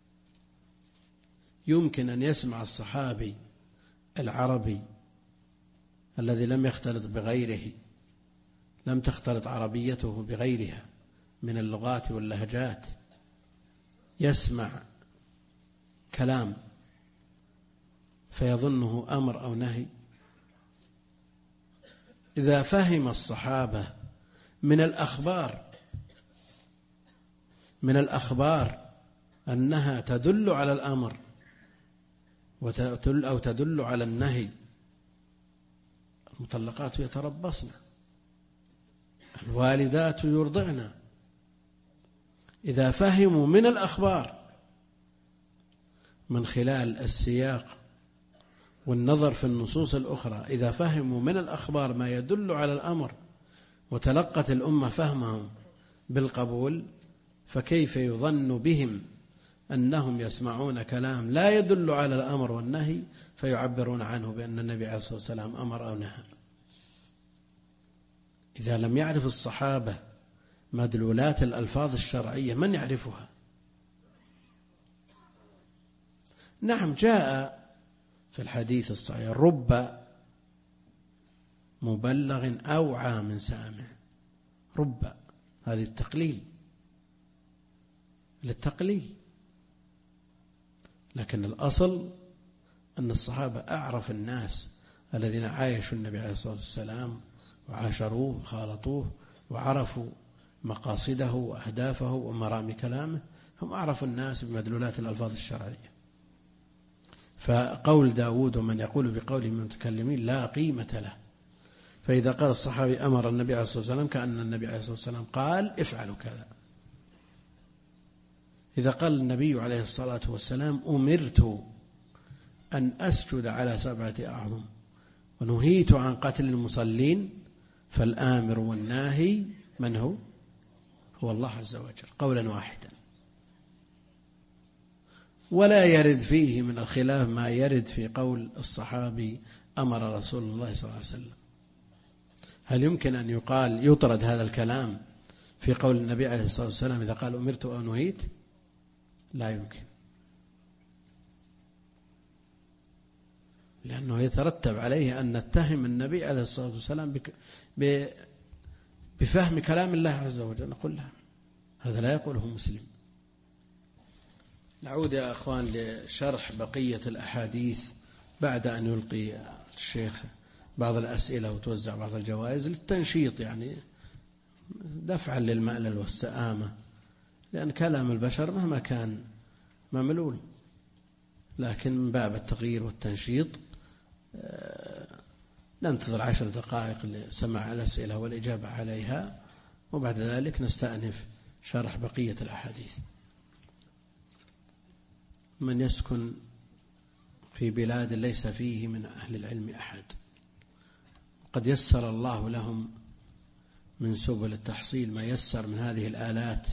يمكن أن يسمع الصحابي العربي الذي لم يختلط بغيره، لم تختلط عربيته بغيرها من اللغات واللهجات، يسمع كلام فيظنه أمر أو نهي. إذا فهم الصحابة من الأخبار أنها تدل على الأمر أو تدل على النهي، المطلقات يتربصن، الوالدات يرضعن. إذا فهموا من الأخبار من خلال السياق والنظر في النصوص الأخرى، إذا فهموا من الأخبار ما يدل على الأمر وتلقت الأمة فهمهم بالقبول، فكيف يظن بهم أنهم يسمعون كلام لا يدل على الأمر والنهي فيعبرون عنه بأن النبي عليه الصلاة والسلام أمر أو نهى؟ إذا لم يعرف الصحابة مدلولات الألفاظ الشرعية من يعرفها؟ نعم، جاء في الحديث الصحيح: رب مبلغ أوعى من سامع. رب، هذه التقليل للتقليل، لكن الأصل أن الصحابة أعرف الناس الذين عايشوا النبي عليه الصلاة والسلام وعاشروه وخالطوه وعرفوا مقاصده وأهدافه ومرامي كلامه، هم أعرف الناس بمدلولات الألفاظ الشرعية. فقول داود ومن يقول بقوله من المتكلمين لا قيمة له. فإذا قال الصحابي أمر النبي عليه الصلاة والسلام كأن النبي عليه الصلاة والسلام قال افعلوا كذا. إذا قال النبي عليه الصلاة والسلام أمرت أن أسجد على 7 أعظم ونهيت عن قتل المصلين، فالآمر والناهي من هو؟ هو الله عز وجل قولا واحدا، ولا يرد فيه من الخلاف ما يرد في قول الصحابي أمر رسول الله صلى الله عليه وسلم. هل يمكن أن يقال يطرد هذا الكلام في قول النبي عليه الصلاة والسلام إذا قال أمرت أو نهيت؟ لا يمكن، لأنه يترتب عليه أن نتهم النبي عليه الصلاة والسلام بفهم كلام الله عز وجل. نقول لا، هذا لا يقوله مسلم. نعود يا أخوان لشرح بقية الأحاديث بعد أن يلقي الشيخ بعض الأسئلة وتوزع بعض الجوائز للتنشيط، يعني دفعا للملل والسآمة، لأن كلام البشر مهما كان مملول، لكن من باب التغيير والتنشيط ننتظر 10 دقائق لسماع الأسئلة والإجابة عليها، وبعد ذلك نستأنف شرح بقية الأحاديث. من يسكن في بلاد ليس فيه من أهل العلم أحد، قد يسر الله لهم من سبل التحصيل ما يسر من هذه الآلات،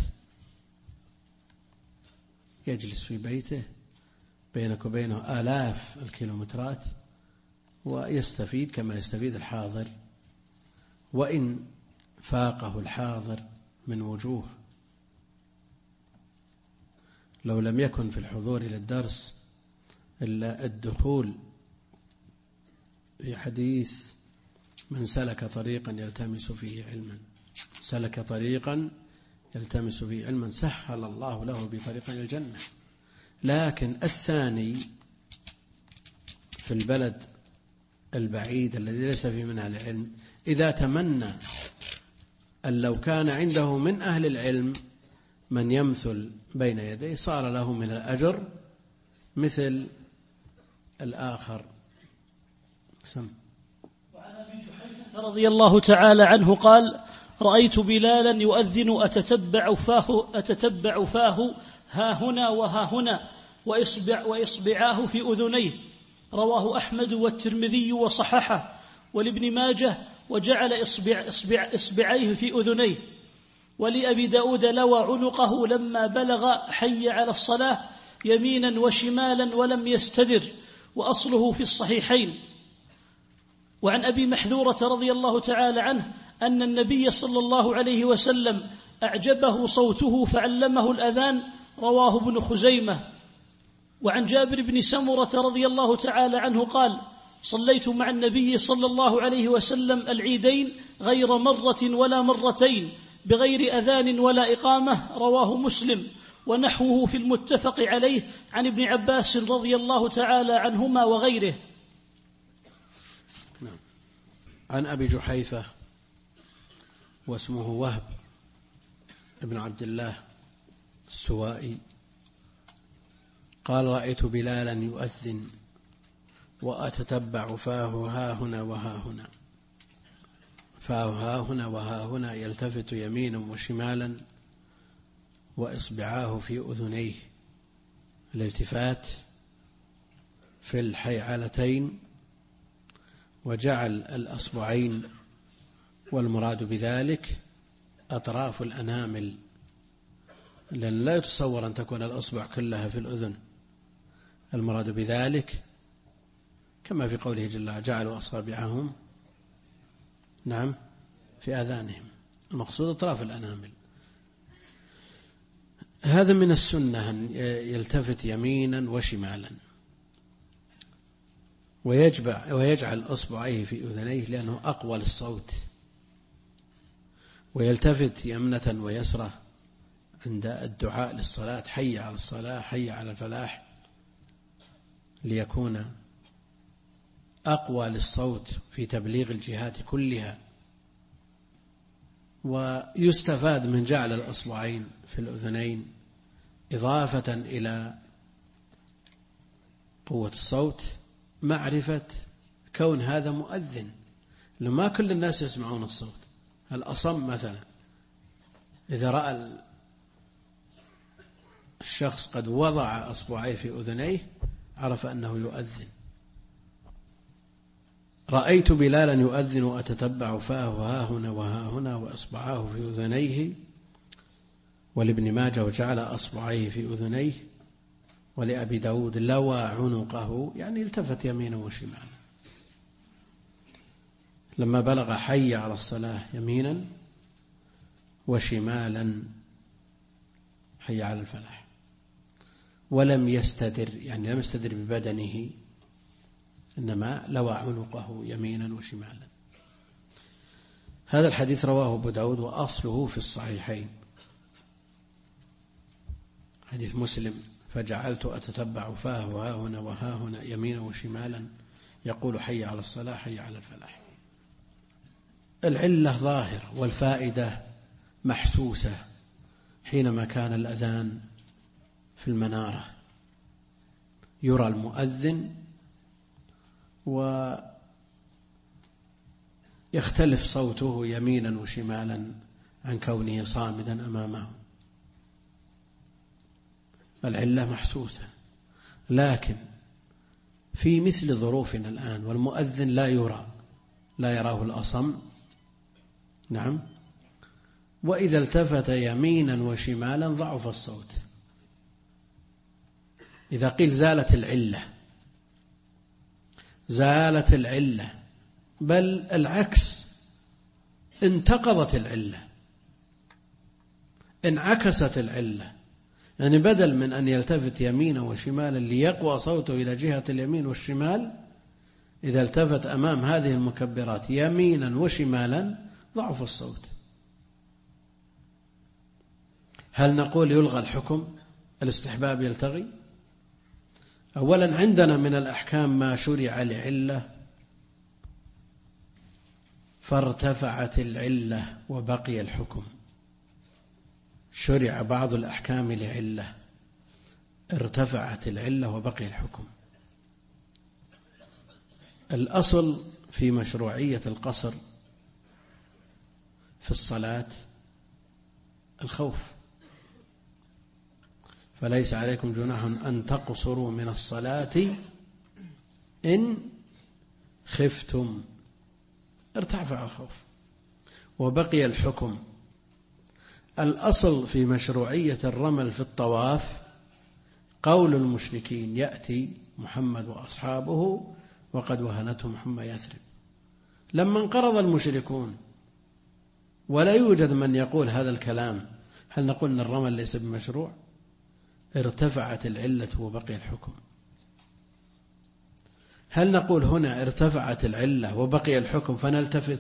يجلس في بيته بينك وبينه آلاف الكيلومترات ويستفيد كما يستفيد الحاضر، وإن فاقه الحاضر من وجوه. لو لم يكن في الحضور للدرس إلا الدخول في حديث من سلك طريقا يلتمس فيه علما، سلك طريقا يلتمس فيه علما سهل الله له بطريقا الجنة. لكن الثاني في البلد البعيد الذي ليس فيه من أهل العلم، إذا تمنى أن لو كان عنده من أهل العلم من يمثل بين يديه صار له من الأجر مثل الآخر. وعن أبي جحيفة رضي الله تعالى عنه قال: رأيت بلالا يؤذن أتتبع فاه ها هنا وها هنا وإصبعاه في أذنيه. رواه أحمد والترمذي وصححه، ولابن ماجه وجعل إصبعيه في أذنيه. ولأبي داود لوى عنقه لما بلغ حي على الصلاة يمينا وشمالا ولم يستدر، وأصله في الصحيحين. وعن أبي محذورة رضي الله تعالى عنه أن النبي صلى الله عليه وسلم أعجبه صوته فعلمه الأذان. رواه ابن خزيمة. وعن جابر بن سمرة رضي الله تعالى عنه قال: صليت مع النبي صلى الله عليه وسلم العيدين غير مرة ولا مرتين بغير أذان ولا إقامة. رواه مسلم. ونحوه في المتفق عليه عن ابن عباس رضي الله تعالى عنهما وغيره. عن أبي جحيفة واسمه وهب ابن عبد الله السوائي قال: رأيت بلالا يؤذن وأتتبع فاه ها هنا وها هنا، فاه ها هنا وها هنا يلتفت يمينا وشمالا وإصبعاه في أذنيه. الالتفات في الحيعلتين وجعل الأصبعين، والمراد بذلك أطراف الأنامل، لأن لا يتصور أن تكون الأصبع كلها في الأذن. المراد بذلك كما في قوله جل وعلا جعلوا أصابعهم نعم في آذانهم، المقصود أطراف الأنامل. هذا من السنة أن يلتفت يمينا وشمالا ويجعل أصبعيه في أذنيه لأنه أقوى للصوت، ويلتفت يمنة ويسرة عند الدعاء للصلاة حي على الصلاة حي على الفلاح، ليكون أقوى للصوت في تبليغ الجهات كلها. ويستفاد من جعل الأصبعين في الأذنين إضافة إلى قوة الصوت معرفة كون هذا مؤذن، لما كل الناس يسمعون الصوت. الأصم مثلا إذا رأى الشخص قد وضع أصبعيه في أذنيه عرف أنه يؤذن. رأيت بلالا يؤذن وأتتبع فاه ها هنا وها هنا وأصبعاه في أذنيه، ولابن ماجه وجعل أصبعيه في أذنيه، ولأبي داود لوى عنقه، يعني التفت يمينا وشمالا. لما بلغ حي على الصلاة يمينا وشمالا حي على الفلاح، ولم يستدر، يعني لم يستدر ببدنه، إنما لوى عنقه يمينا وشمالا. هذا الحديث رواه أبو داود وأصله في الصحيحين، حديث مسلم فجعلت أتتبع فاه وها هنا وها هنا يمينا وشمالا يقول حي على الصلاة حي على الفلاح. العلة ظاهرة والفائدة محسوسة حينما كان الأذان في المنارة يرى المؤذن ويختلف صوته يمينا وشمالا عن كونه صامدا أمامه. العلة محسوسة، لكن في مثل ظروفنا الآن والمؤذن لا يرى، لا يراه الأصم، نعم، وإذا التفت يمينا وشمالا ضعف الصوت. إذا قيل زالت العلة، بل العكس، انتقضت العلة، انعكست العلة، يعني بدل من أن يلتفت يمينا وشمالا ليقوى صوته إلى جهة اليمين والشمال، إذا التفت أمام هذه المكبرات يمينا وشمالا ضعف الصوت. هل نقول يلغى الحكم؟ الاستحباب يلتغي؟ أولا عندنا من الأحكام ما شرع لعلة فارتفعت العلة وبقي الحكم. شرع بعض الأحكام لعلة ارتفعت العلة وبقي الحكم. الأصل في مشروعية القصر في الصلاة الخوف، فليس عليكم جناح أن تقصروا من الصلاة إن خفتم، ارتفع الخوف وبقي الحكم. الأصل في مشروعية الرمل في الطواف قول المشركين يأتي محمد وأصحابه وقد وهنتهم حمى يثرب. لما انقرض المشركون ولا يوجد من يقول هذا الكلام، هل نقول أن الرمل ليس بمشروع؟ ارتفعت العلة وبقي الحكم. هل نقول هنا ارتفعت العلة وبقي الحكم فنلتفت،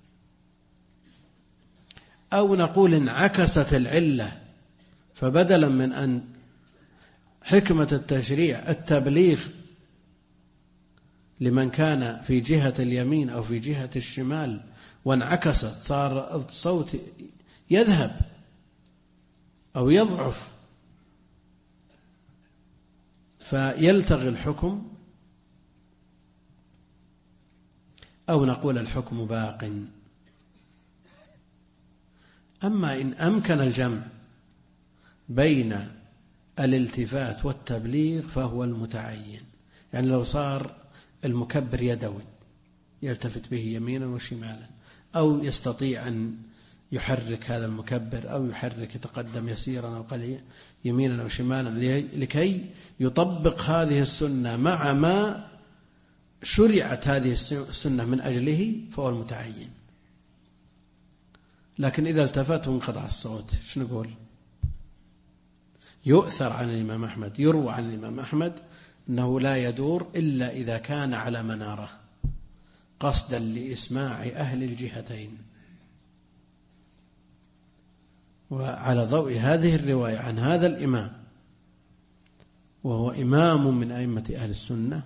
أو نقول انعكست العلة فبدلا من أن حكمة التشريع التبليغ لمن كان في جهة اليمين أو في جهة الشمال وانعكست صار الصوت يذهب أو يضعف فيلتغي الحكم، أو نقول الحكم باق. أما إن أمكن الجمع بين الالتفات والتبليغ فهو المتعين، يعني لو صار المكبر يدوي يلتفت به يمينا وشمالا، أو يستطيع أن يحرك هذا المكبر أو يحرك يتقدم يسيرا أو قليلا يمينا أو شمالا لكي يطبق هذه السنة مع ما شرعت هذه السنة من أجله، فهو المتعين. لكن إذا التفت وانقطع الصوت شو نقول؟ يؤثر عن الإمام أحمد، يروى عن الإمام أحمد أنه لا يدور إلا إذا كان على منارة قصدا لإسماع أهل الجهتين. وعلى ضوء هذه الرواية عن هذا الإمام، وهو إمام من أئمة أهل السنة،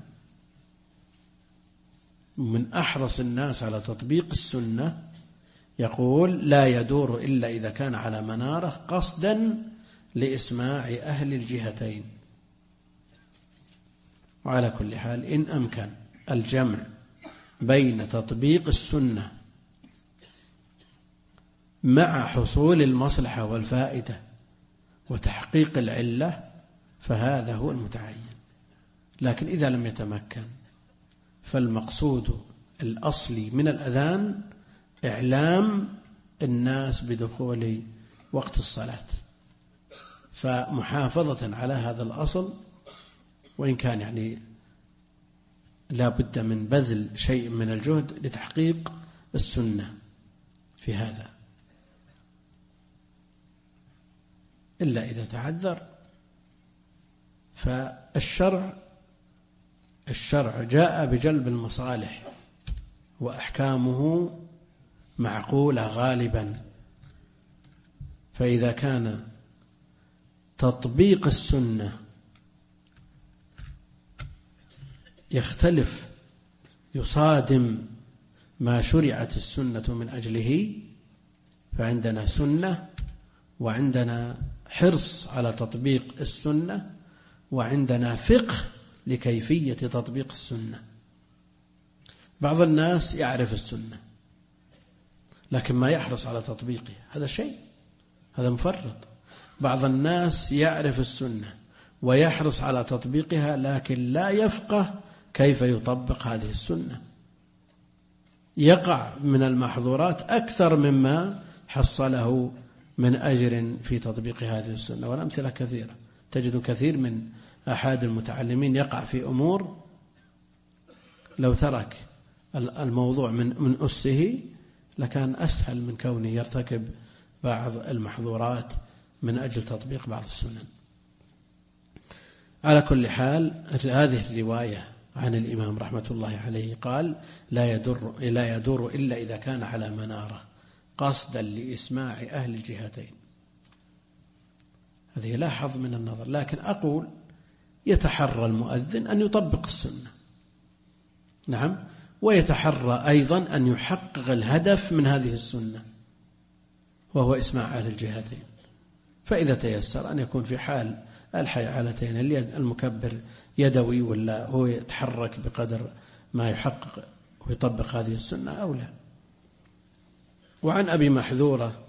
من أحرص الناس على تطبيق السنة، يقول لا يدور إلا إذا كان على منارة قصدا لإسماع أهل الجهتين. وعلى كل حال إن أمكن الجمع بين تطبيق السنة مع حصول المصلحة والفائدة وتحقيق العلة فهذا هو المتعين. لكن إذا لم يتمكن فالمقصود الأصلي من الأذان إعلام الناس بدخول وقت الصلاة، فمحافظة على هذا الأصل، وإن كان يعني لا بد من بذل شيء من الجهد لتحقيق السنة في هذا، إلا إذا تعذر. فالشرع جاء بجلب المصالح وأحكامه معقولة غالبا، فإذا كان تطبيق السنة يختلف يصادم ما شرعت السنة من أجله، فعندنا سنة وعندنا حرص على تطبيق السنة وعندنا فقه لكيفية تطبيق السنة. بعض الناس يعرف السنة لكن ما يحرص على تطبيقها، هذا شيء، هذا مفرط. بعض الناس يعرف السنة ويحرص على تطبيقها لكن لا يفقه كيف يطبق هذه السنة، يقع من المحظورات أكثر مما حصله من أجر في تطبيق هذه السنة. والأمثلة كثيرة، تجد كثير من أحد المتعلمين يقع في أمور لو ترك الموضوع من أسه لكان أسهل من كونه يرتكب بعض المحظورات من أجل تطبيق بعض السنن. على كل حال هذه الرواية عن الإمام رحمة الله عليه قال لا يدور إلا إذا كان على منارة قصدا لإسماع أهل الجهتين. هذه لا حظ من النظر، لكن أقول يتحرى المؤذن أن يطبق السنة، نعم، ويتحرى أيضا أن يحقق الهدف من هذه السنة وهو إسماع أهل الجهتين. فإذا تيسر أن يكون في حال الحالتين المكبر يدوي ولا هو يتحرك بقدر ما يحقق ويطبق هذه السنة أو لا. وعن أبي محذورة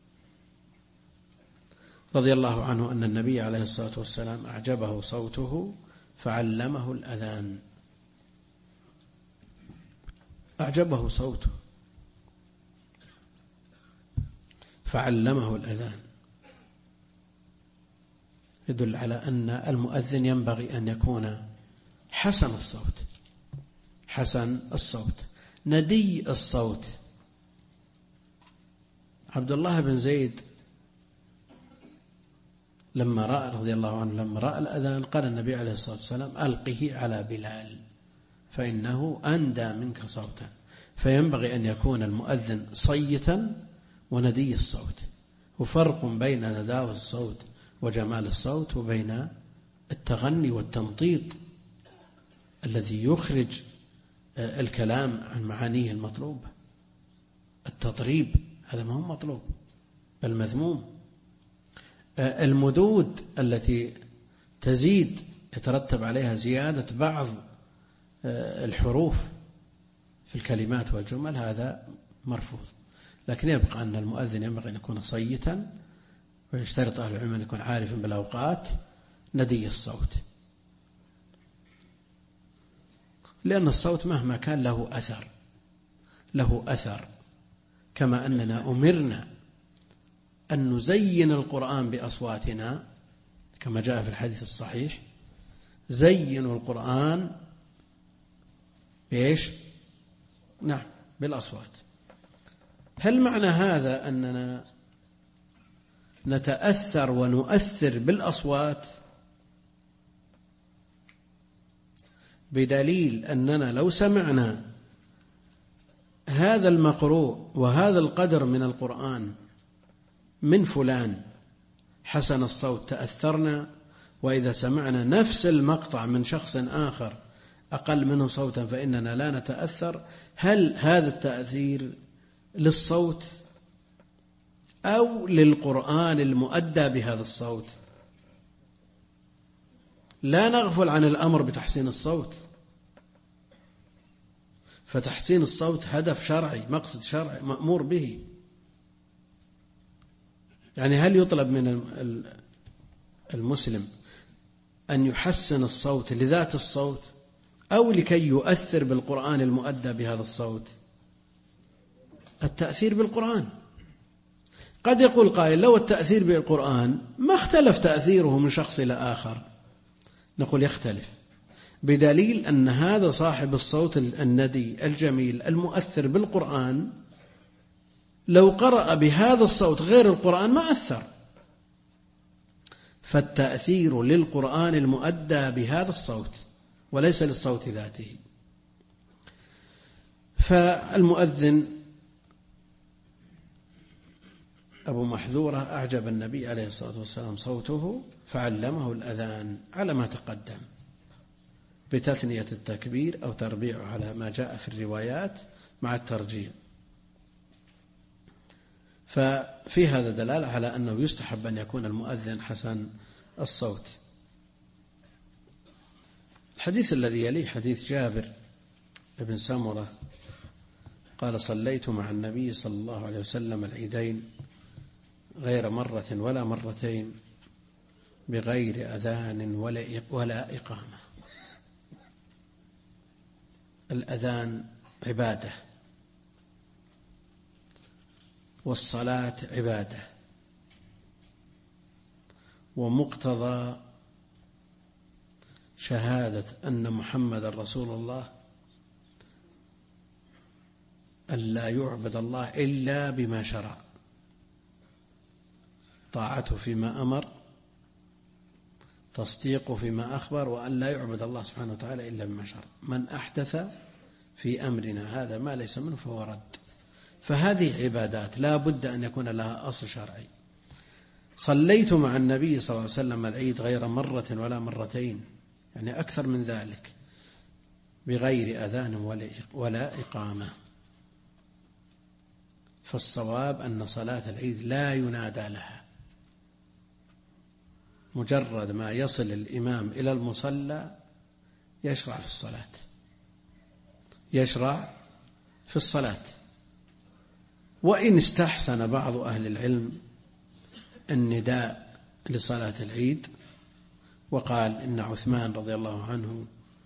رضي الله عنه أن النبي عليه الصلاة والسلام أعجبه صوته فعلمه الأذان. أعجبه صوته فعلمه الأذان، يدل على أن المؤذن ينبغي أن يكون حسن الصوت ندي الصوت. عبد الله بن زيد لما رأى رضي الله عنه لما رأى الأذان قال النبي عليه الصلاة والسلام ألقه على بلال فإنه أندى منك صوتا. فينبغي أن يكون المؤذن صيتا وندي الصوت، وفرق بين نداوة الصوت وجمال الصوت وبين التغني والتمطيط الذي يخرج الكلام عن معانيه المطلوبة. التطريب هذا ما هو مطلوب بل مذموم. المدود التي تزيد يترتب عليها زيادة بعض الحروف في الكلمات والجمل هذا مرفوض. لكن يبقى أن المؤذن ينبغي أن يكون صيتا، ويشترط أهل العلم أن يكون عارفا بالأوقات ندي الصوت. لأن الصوت مهما كان له أثر، كما أننا أمرنا أن نزين القرآن بأصواتنا كما جاء في الحديث الصحيح: زينوا القرآن بإيش؟ نعم، بالأصوات. هل معنى هذا أننا نتأثر ونؤثر بالأصوات؟ بدليل أننا لو سمعنا هذا المقروء وهذا القدر من القرآن من فلان حسن الصوت تأثرنا، وإذا سمعنا نفس المقطع من شخص آخر أقل منه صوتا فإننا لا نتأثر. هل هذا التأثير للصوت أو للقرآن المؤدى بهذا الصوت؟ لا نغفل عن الأمر بتحسين الصوت، فتحسين الصوت هدف شرعي، مقصد شرعي مأمور به. يعني هل يطلب من المسلم أن يحسن الصوت لذات الصوت أو لكي يؤثر بالقرآن المؤدى بهذا الصوت؟ التأثير بالقرآن. قد يقول قائل: لو التأثير بالقرآن ما اختلف تأثيره من شخص إلى آخر. نقول: يختلف، بدليل أن هذا صاحب الصوت الندي الجميل المؤثر بالقرآن لو قرأ بهذا الصوت غير القرآن ما أثر. فالتأثير للقرآن المؤدى بهذا الصوت وليس للصوت ذاته. فالمؤذن أبو محذورة أعجب النبي عليه الصلاة والسلام صوته فعلمه الأذان على ما تقدم بتثنية التكبير أو تربيعه على ما جاء في الروايات مع الترجيع. ففي هذا دلالة على أنه يستحب أن يكون المؤذن حسن الصوت. الحديث الذي يليه حديث جابر بن سمرة قال: صليت مع النبي صلى الله عليه وسلم العيدين غير مرة ولا مرتين بغير أذان ولا إقامة. الأذان عبادة، والصلاة عبادة، ومقتضى شهادة أن محمد رسول الله أن لا يعبد الله إلا بما شرع، طاعته فيما أمر، تصديقه فيما أخبر، وأن لا يعبد الله سبحانه وتعالى إلا بما شرع. من أحدث في أمرنا هذا ما ليس منه فهو رد. فهذه عبادات لا بد أن يكون لها أصل شرعي. صليت مع النبي صلى الله عليه وسلم العيد غير مرة ولا مرتين، يعني أكثر من ذلك، بغير أذان ولا إقامة. فالصواب أن صلاة العيد لا ينادى لها، مجرد ما يصل الإمام إلى المصلى يشرع في الصلاة. وإن استحسن بعض أهل العلم النداء لصلاة العيد وقال إن عثمان رضي الله عنه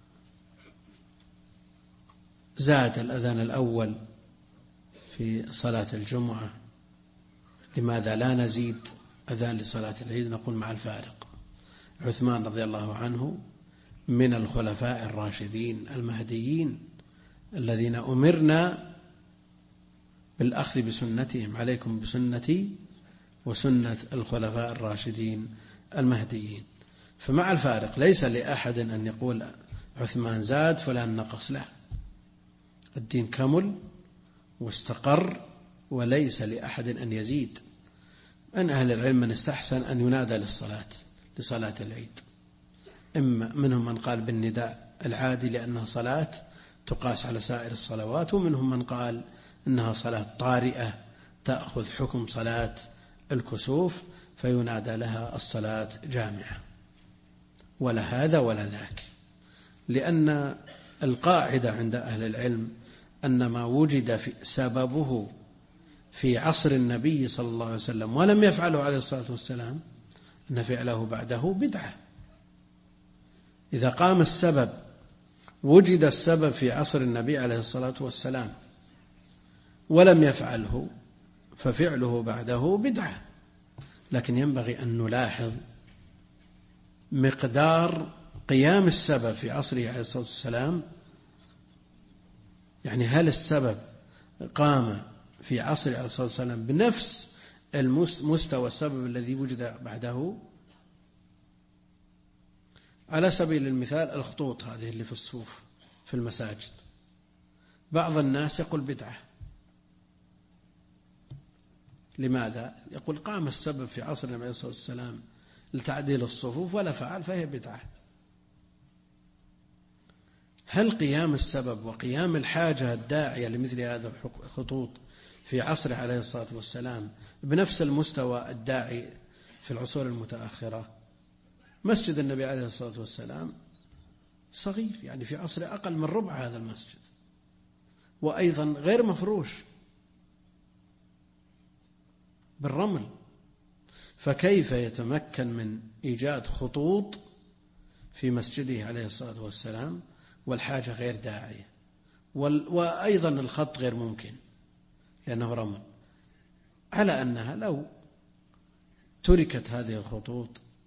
زاد الأذان الأول في صلاة الجمعة، لماذا لا نزيد أذان لصلاة العيد؟ نقول مع الفارق. عثمان رضي الله عنه من الخلفاء الراشدين المهديين الذين أمرنا بالأخذ بسنتهم، عليكم بسنتي وسنة الخلفاء الراشدين المهديين. فمع الفارق ليس لأحد أن يقول عثمان زاد فلان نقص، لا، الدين كمل واستقر وليس لأحد أن يزيد. من أهل العلم من استحسن أن ينادى لصلاة العيد، إما منهم من قال بالنداء العادي لأنها صلاة تقاس على سائر الصلوات، ومنهم من قال إنها صلاة طارئة تأخذ حكم صلاة الكسوف فينادى لها الصلاة جامعة، ولا هذا ولا ذاك. لأن القاعدة عند أهل العلم أن ما وجد في سببه في عصر النبي صلى الله عليه وسلم ولم يفعله عليه الصلاة والسلام أن فعله بعده بدعة. إذا قام السبب وجد السبب في عصر النبي عليه الصلاة والسلام ولم يفعله ففعله بعده بدعة. لكن ينبغي أن نلاحظ مقدار قيام السبب في عصره عليه الصلاة والسلام، يعني هل السبب قام في عصره عليه الصلاة والسلام بنفس مستوى السبب الذي وجد بعده؟ على سبيل المثال الخطوط هذه اللي في الصفوف في المساجد، بعض الناس يقول بدعة. لماذا؟ يقول قام السبب في عصر النبي عليه الصلاة والسلام لتعديل الصفوف ولا فعل فهي بدعة. هل قيام السبب وقيام الحاجة الداعية لمثل هذا الخطوط في عصره عليه الصلاة والسلام بنفس المستوى الداعي في العصور المتأخرة؟ مسجد النبي عليه الصلاة والسلام صغير، يعني في عصره أقل من ربع هذا المسجد، وأيضا غير مفروش بالرمل، فكيف يتمكن من إيجاد خطوط في مسجده عليه الصلاة والسلام والحاجة غير داعية، وأيضا الخط غير ممكن لأنه رمل، على أنها لو تركت هذه الخطوط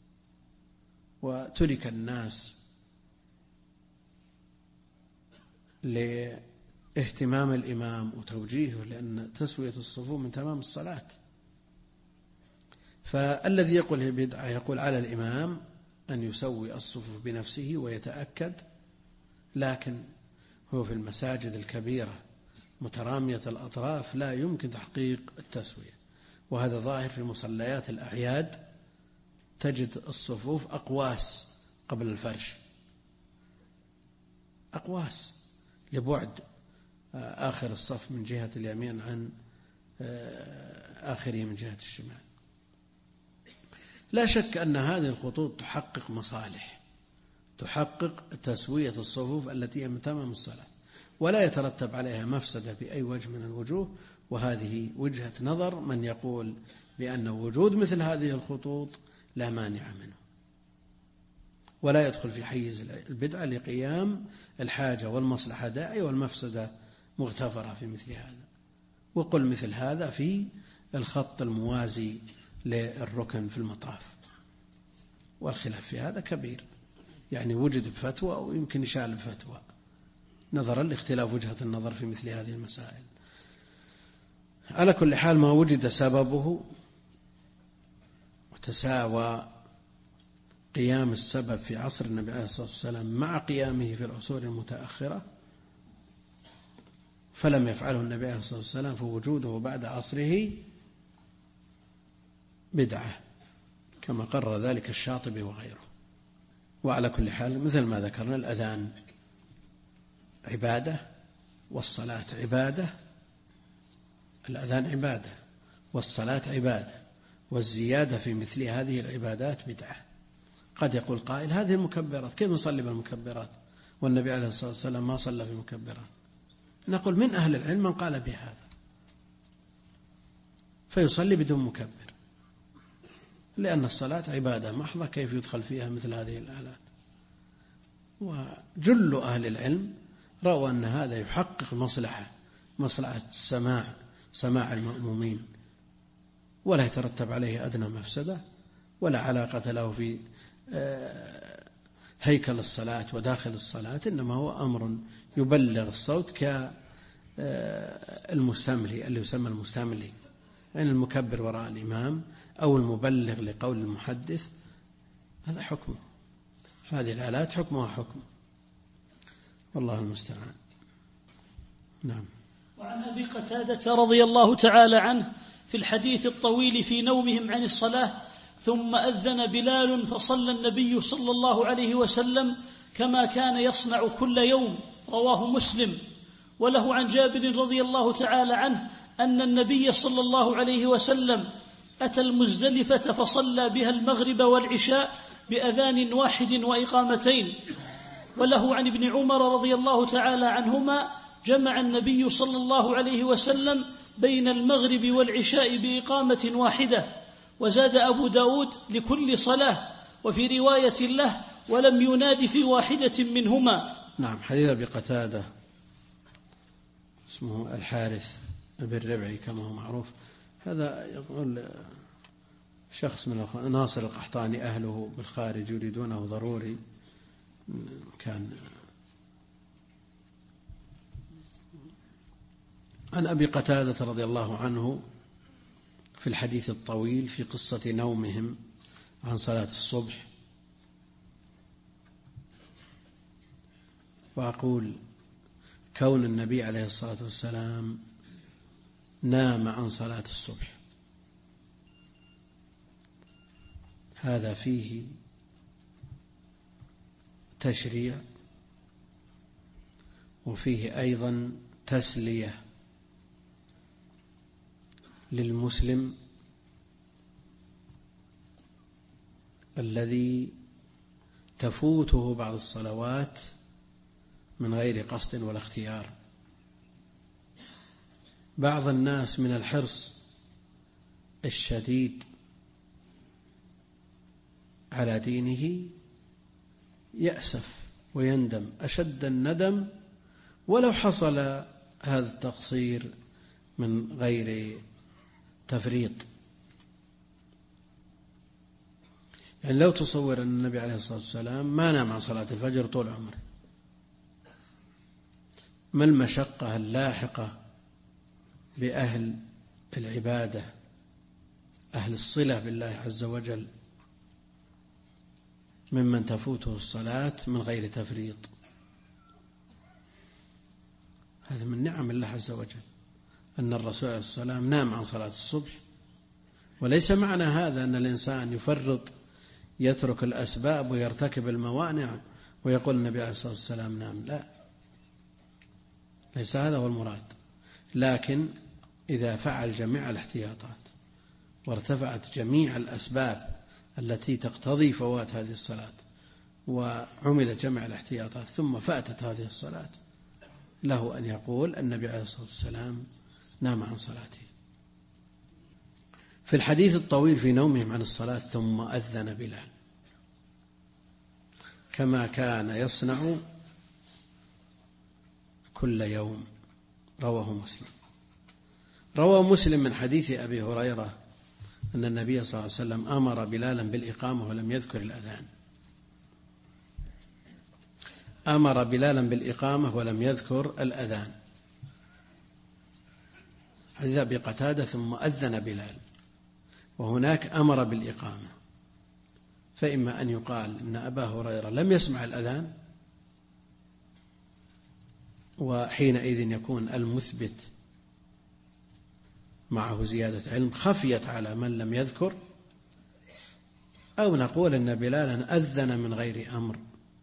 وترك الناس لاهتمام الإمام وتوجيهه، لأن تسوية الصفوف من تمام الصلاة. فالذي يقول هي بدعة يقول على الإمام أن يسوي الصفوف بنفسه ويتأكد، لكن هو في المساجد الكبيرة مترامية الأطراف لا يمكن تحقيق التسوية، وهذا ظاهر في مصليات الأعياد، تجد الصفوف أقواس قبل الفرش، أقواس لبعد آخر الصف من جهة اليمين عن آخره من جهة الشمال. لا شك أن هذه الخطوط تحقق مصالح، تحقق تسوية الصفوف التي هي من تمام الصلاة، ولا يترتب عليها مفسدة بأي وجه من الوجوه. وهذه وجهة نظر من يقول بأن وجود مثل هذه الخطوط لا مانع منه، ولا يدخل في حيز البدعة لقيام الحاجة والمصلحة داعية والمفسدة مغتفرة في مثل هذا. وقل مثل هذا في الخط الموازي للركن في المطاف، والخلاف في هذا كبير، يعني وجد بفتوى أو يمكن يشال بفتوى نظرا لاختلاف وجهة النظر في مثل هذه المسائل. على كل حال ما وجد سببه وتساوى قيام السبب في عصر النبي عليه الصلاة والسلام مع قيامه في العصور المتأخرة فلم يفعله النبي عليه الصلاة والسلام، فوجوده بعد عصره بدعة كما قرر ذلك الشاطبي وغيره. وعلى كل حال مثل ما ذكرنا الأذان عبادة والصلاة عبادة، الأذان عبادة والصلاة عبادة، والزيادة في مثل هذه العبادات بدعة. قد يقول قائل هذه المكبرات كيف نصلي بالمكبرات والنبي عليه الصلاة والسلام ما صلى بالمكبرات؟ نقول من أهل العلم من قال بهذا فيصلي بدون مكبر، لأن الصلاة عبادة محضة كيف يدخل فيها مثل هذه الآلات. وجل أهل العلم رأوا أن هذا يحقق مصلحة سماع المأمومين، ولا يترتب عليه أدنى مفسدة، ولا علاقة له في هيكل الصلاة وداخل الصلاة، إنما هو أمر يبلغ الصوت كالمستملي اللي يسمى المستملي، يعني المكبر وراء الإمام أو المبلغ لقول المحدث، هذا حكمه، هذه الآلات حكمها حكم، والله المستعان. نعم. وعن أبي قتادة رضي الله تعالى عنه في الحديث الطويل في نومهم عن الصلاة: ثم أذن بلال فصلى النبي صلى الله عليه وسلم كما كان يصنع كل يوم، رواه مسلم. وله عن جابر رضي الله تعالى عنه أن النبي صلى الله عليه وسلم أتى المزدلفة فصلى بها المغرب والعشاء بأذان واحد وإقامتين. وله عن ابن عمر رضي الله تعالى عنهما: جمع النبي صلى الله عليه وسلم بين المغرب والعشاء بإقامة واحدة. وزاد أبو داود: لكل صلاة. وفي رواية له: ولم يناد في واحدة منهما. نعم. حديث أبي قتادة اسمه الحارث بن ربعي كما هو معروف، هذا يقول شخص من ناصر القحطاني أهله بالخارج يريدونه ضروري، كان عن أبي قتادة رضي الله عنه في الحديث الطويل في قصة نومهم عن صلاة الصبح. وأقول كون النبي عليه الصلاة والسلام نام عن صلاة الصبح هذا فيه تشريع، وفيه أيضا تسلية للمسلم الذي تفوته بعض الصلوات من غير قصد ولا اختيار. بعض الناس من الحرص الشديد على دينه يأسف ويندم أشد الندم ولو حصل هذا التقصير من غير تفريط. يعني لو تصور أن النبي عليه الصلاة والسلام ما نام عن صلاة الفجر طول عمره، ما المشقة اللاحقة بأهل العبادة أهل الصلة بالله عز وجل ممن تفوته الصلاة من غير تفريط. هذا من نعم الله عز وجل أن الرسول عليه الصلاة والسلام نام عن صلاة الصبح، وليس معنى هذا أن الإنسان يفرط يترك الأسباب ويرتكب الموانع ويقول النبي عليه الصلاة والسلام نام، لا، ليس هذا هو المراد. لكن إذا فعل جميع الاحتياطات وارتفعت جميع الأسباب التي تقتضي فوات هذه الصلاة وعمل جميع الاحتياطات ثم فاتت هذه الصلاة، له أن يقول النبي عليه الصلاة والسلام نام عن صلاته. في الحديث الطويل في نومهم عن الصلاة ثم أذن بلال كما كان يصنع كل يوم، رواه مسلم. روى مسلم من حديث أبي هريرة أن النبي صلى الله عليه وسلم أمر بلالا بالإقامة ولم يذكر الأذان، أمر بلالا بالإقامة ولم يذكر الأذان. حديث أبي قتادة ثم أذن بلال، وهناك أمر بالإقامة، فإما أن يقال إن أبا هريرة لم يسمع الأذان وحينئذ يكون المثبت معه زيادة علم خفيت على من لم يذكر، أو نقول إن بلالا أذن من غير أمر،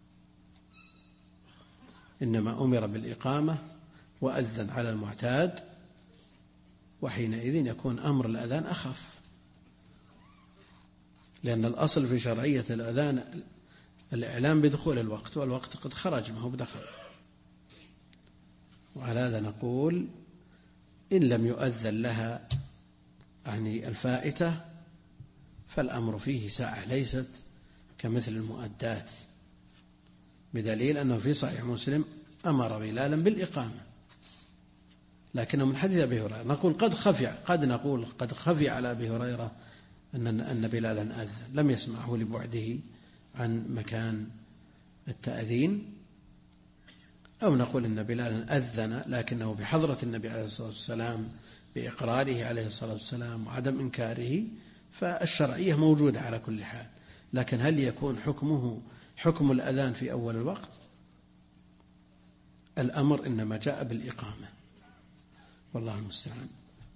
إنما أمر بالإقامة وأذن على المعتاد، وحينئذ يكون أمر الأذان أخف، لأن الأصل في شرعية الأذان الإعلام بدخول الوقت، والوقت قد خرج ما هو بدخل. وعلى هذا نقول إن لم يؤذن لها يعني الفائتة فالأمر فيه ساعة، ليست كمثل المؤدات، بدليل أنه في صحيح مسلم أمر بلالا بالإقامة، لكنه من حديث أبي هريرة. نقول قد نقول قد خفي على أبي هريرة أن بلالا أذن لم يسمعه لبعده عن مكان التأذين، أو نقول إن بلالا أذن لكنه بحضرة النبي عليه الصلاة والسلام بإقراره عليه الصلاة والسلام وعدم إنكاره، فالشرعية موجودة على كل حال. لكن هل يكون حكمه حكم الأذان في أول الوقت؟ الأمر إنما جاء بالإقامة، والله المستعان.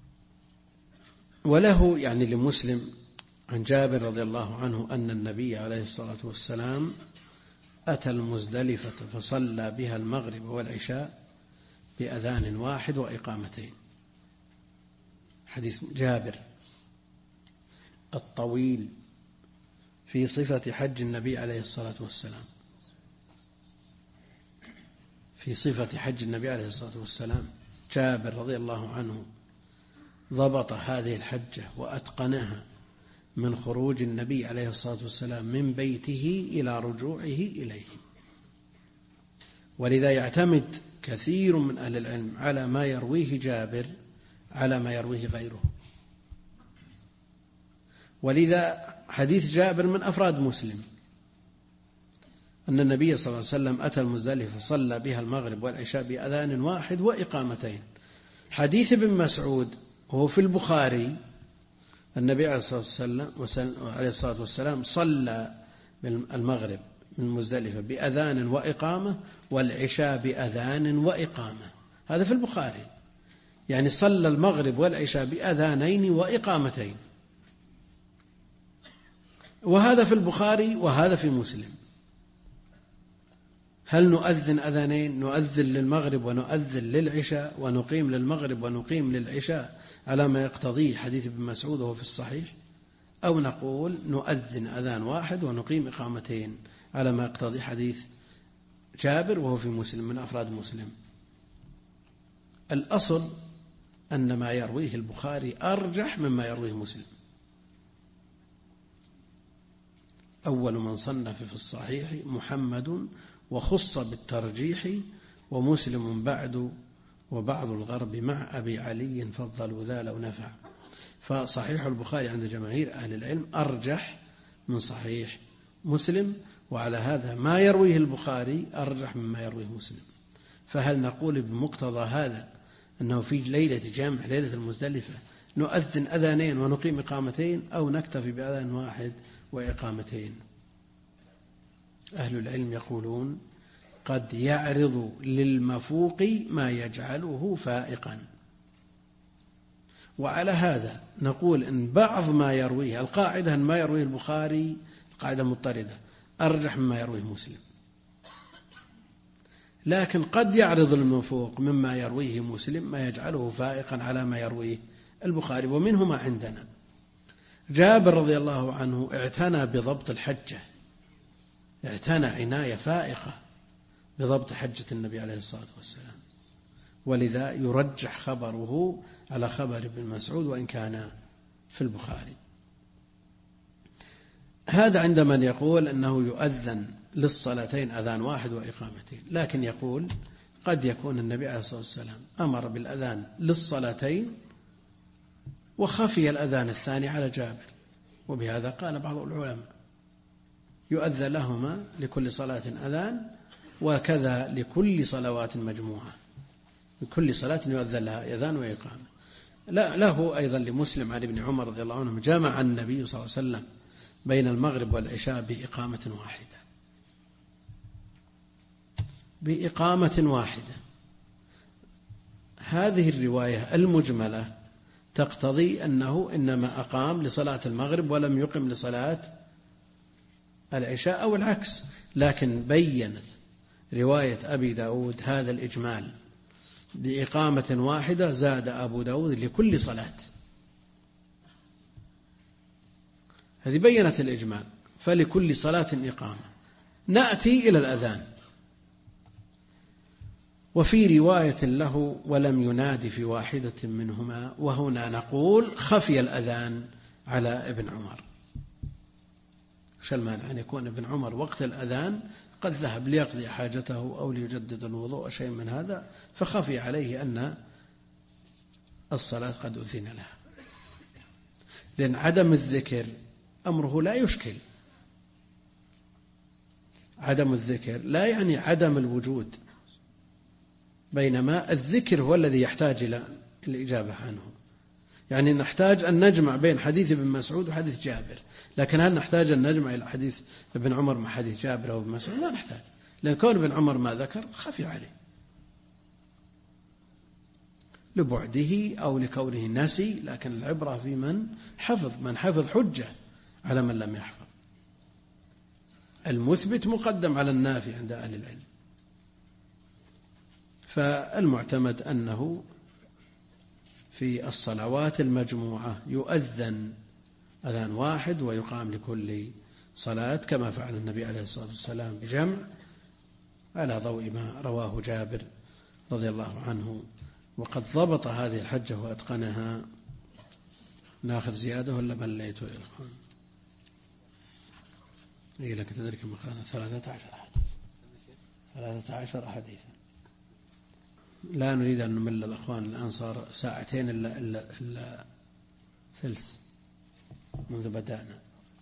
وله يعني لمسلم عن جابر رضي الله عنه أن النبي عليه الصلاة والسلام أتى المزدلفة فصلى بها المغرب والعشاء بأذان واحد وإقامتين. حديث جابر الطويل في صفة حج النبي عليه الصلاة والسلام، في صفة حج النبي عليه الصلاة والسلام. جابر رضي الله عنه ضبط هذه الحجة وأتقنها من خروج النبي عليه الصلاة والسلام من بيته إلى رجوعه إليه، ولذا يعتمد كثير من أهل العلم على ما يرويه جابر على ما يرويه غيره. ولذا حديث جابر من أفراد مسلم أن النبي صلى الله عليه وسلم أتى المزدلفة فصلى بها المغرب والعشاء بأذان واحد وإقامتين. حديث ابن مسعود وهو في البخاري النبي عليه الصلاة والسلام صلى المغرب من مزدلفة بأذان وإقامة والعشاء بأذان وإقامة. هذا في البخاري، يعني صلى المغرب والعشاء بأذانين وإقامتين، وهذا في البخاري وهذا في مسلم. هل نؤذن أذانين؟ نؤذن للمغرب ونؤذن للعشاء، ونقيم للمغرب ونقيم للعشاء على ما يقتضيه حديث ابن مسعود وهو في الصحيح، أو نقول نؤذن أذان واحد ونقيم إقامتين على ما يقتضي حديث جابر وهو في مسلم من أفراد مسلم. الأصل أن ما يرويه البخاري أرجح مما يرويه مسلم. أول من صنف في الصحيح محمد وخص بالترجيح، ومسلم بعد وبعض الغرب مع أبي علي فضلوا ذا لو نفع. فصحيح البخاري عند جماهير أهل العلم أرجح من صحيح مسلم، وعلى هذا ما يرويه البخاري أرجح مما يرويه مسلم. فهل نقول بمقتضى هذا أنه في ليلة جمع ليلة المزدلفة نؤذن أذانين ونقيم إقامتين، أو نكتفي بأذان واحد وإقامتين؟ أهل العلم يقولون قد يعرض للمفوق ما يجعله فائقا. وعلى هذا نقول إن بعض ما يرويه، القاعدة أن ما يرويه البخاري قاعدة مضطردة أرجح مما يرويه مسلم، لكن قد يعرض المفوق مما يرويه مسلم ما يجعله فائقا على ما يرويه البخاري. ومنه ما عندنا جابر رضي الله عنه اعتنى بضبط الحجة، اعتنى عناية فائقة بضبط حجة النبي عليه الصلاة والسلام، ولذا يرجح خبره على خبر ابن مسعود وإن كان في البخاري. هذا عند من يقول أنه يؤذن للصلاتين أذان واحد وإقامتين، لكن يقول قد يكون النبي عليه الصلاة والسلام أمر بالأذان للصلاتين وخفي الأذان الثاني على جابر، وبهذا قال بعض العلماء يؤذن لهما لكل صلاة أذان، وكذا لكل صلوات مجموعة، لكل صلاة يؤذن لها أذان وإقامة. له أيضا لمسلم عن ابن عمر رضي الله عنه جمع النبي صلى الله عليه وسلم بين المغرب والعشاء بإقامة واحدة، بإقامة واحدة. هذه الرواية المجملة تقتضي أنه إنما أقام لصلاة المغرب ولم يقم لصلاة العشاء أو العكس، لكن بيّنت رواية أبي داود هذا الإجمال بإقامة واحدة، زاد أبو داود لكل صلاة. هذه بيّنت الإجمال، فلكل صلاة إقامة. نأتي إلى الأذان، وفي رواية له ولم ينادي في واحدة منهما، وهنا نقول خفي الأذان على ابن عمر. شو المانع أن يكون ابن عمر وقت الأذان قد ذهب ليقضي حاجته أو ليجدد الوضوء أو شيء من هذا، فخفي عليه أن الصلاة قد أذن لها، لأن عدم الذكر أمره لا يشكل. عدم الذكر لا يعني عدم الوجود، بينما الذكر هو الذي يحتاج إلى الإجابة عنه. يعني نحتاج أن نجمع بين حديث ابن مسعود وحديث جابر، لكن هل نحتاج أن نجمع إلى حديث ابن عمر مع حديث جابر أو ابن مسعود؟ لا نحتاج، لأن كون ابن عمر ما ذكر خفي عليه لبعده أو لكونه نسي، لكن العبرة في من حفظ. من حفظ حجة على من لم يحفظ. المثبت مقدم على النافي عند أهل العلم. فالمعتمد أنه في الصلوات المجموعة يؤذن أذان واحد ويقام لكل صلاة، كما فعل النبي عليه الصلاة والسلام بجمع، على ضوء ما رواه جابر رضي الله عنه. وقد ضبط هذه الحجة وأتقنها. ناخذ زيادة ولا مليت يا إخوان؟ إيه لك تدرك مقالة 13 حديث، 13 حديثا. لا نريد أن نمل الأخوان، الآن صار ساعتين إلا ثلث منذ بدأنا.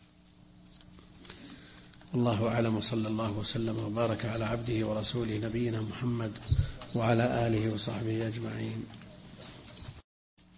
الله أعلم، وصلى الله وسلم وبارك على عبده ورسوله نبينا محمد وعلى آله وصحبه أجمعين.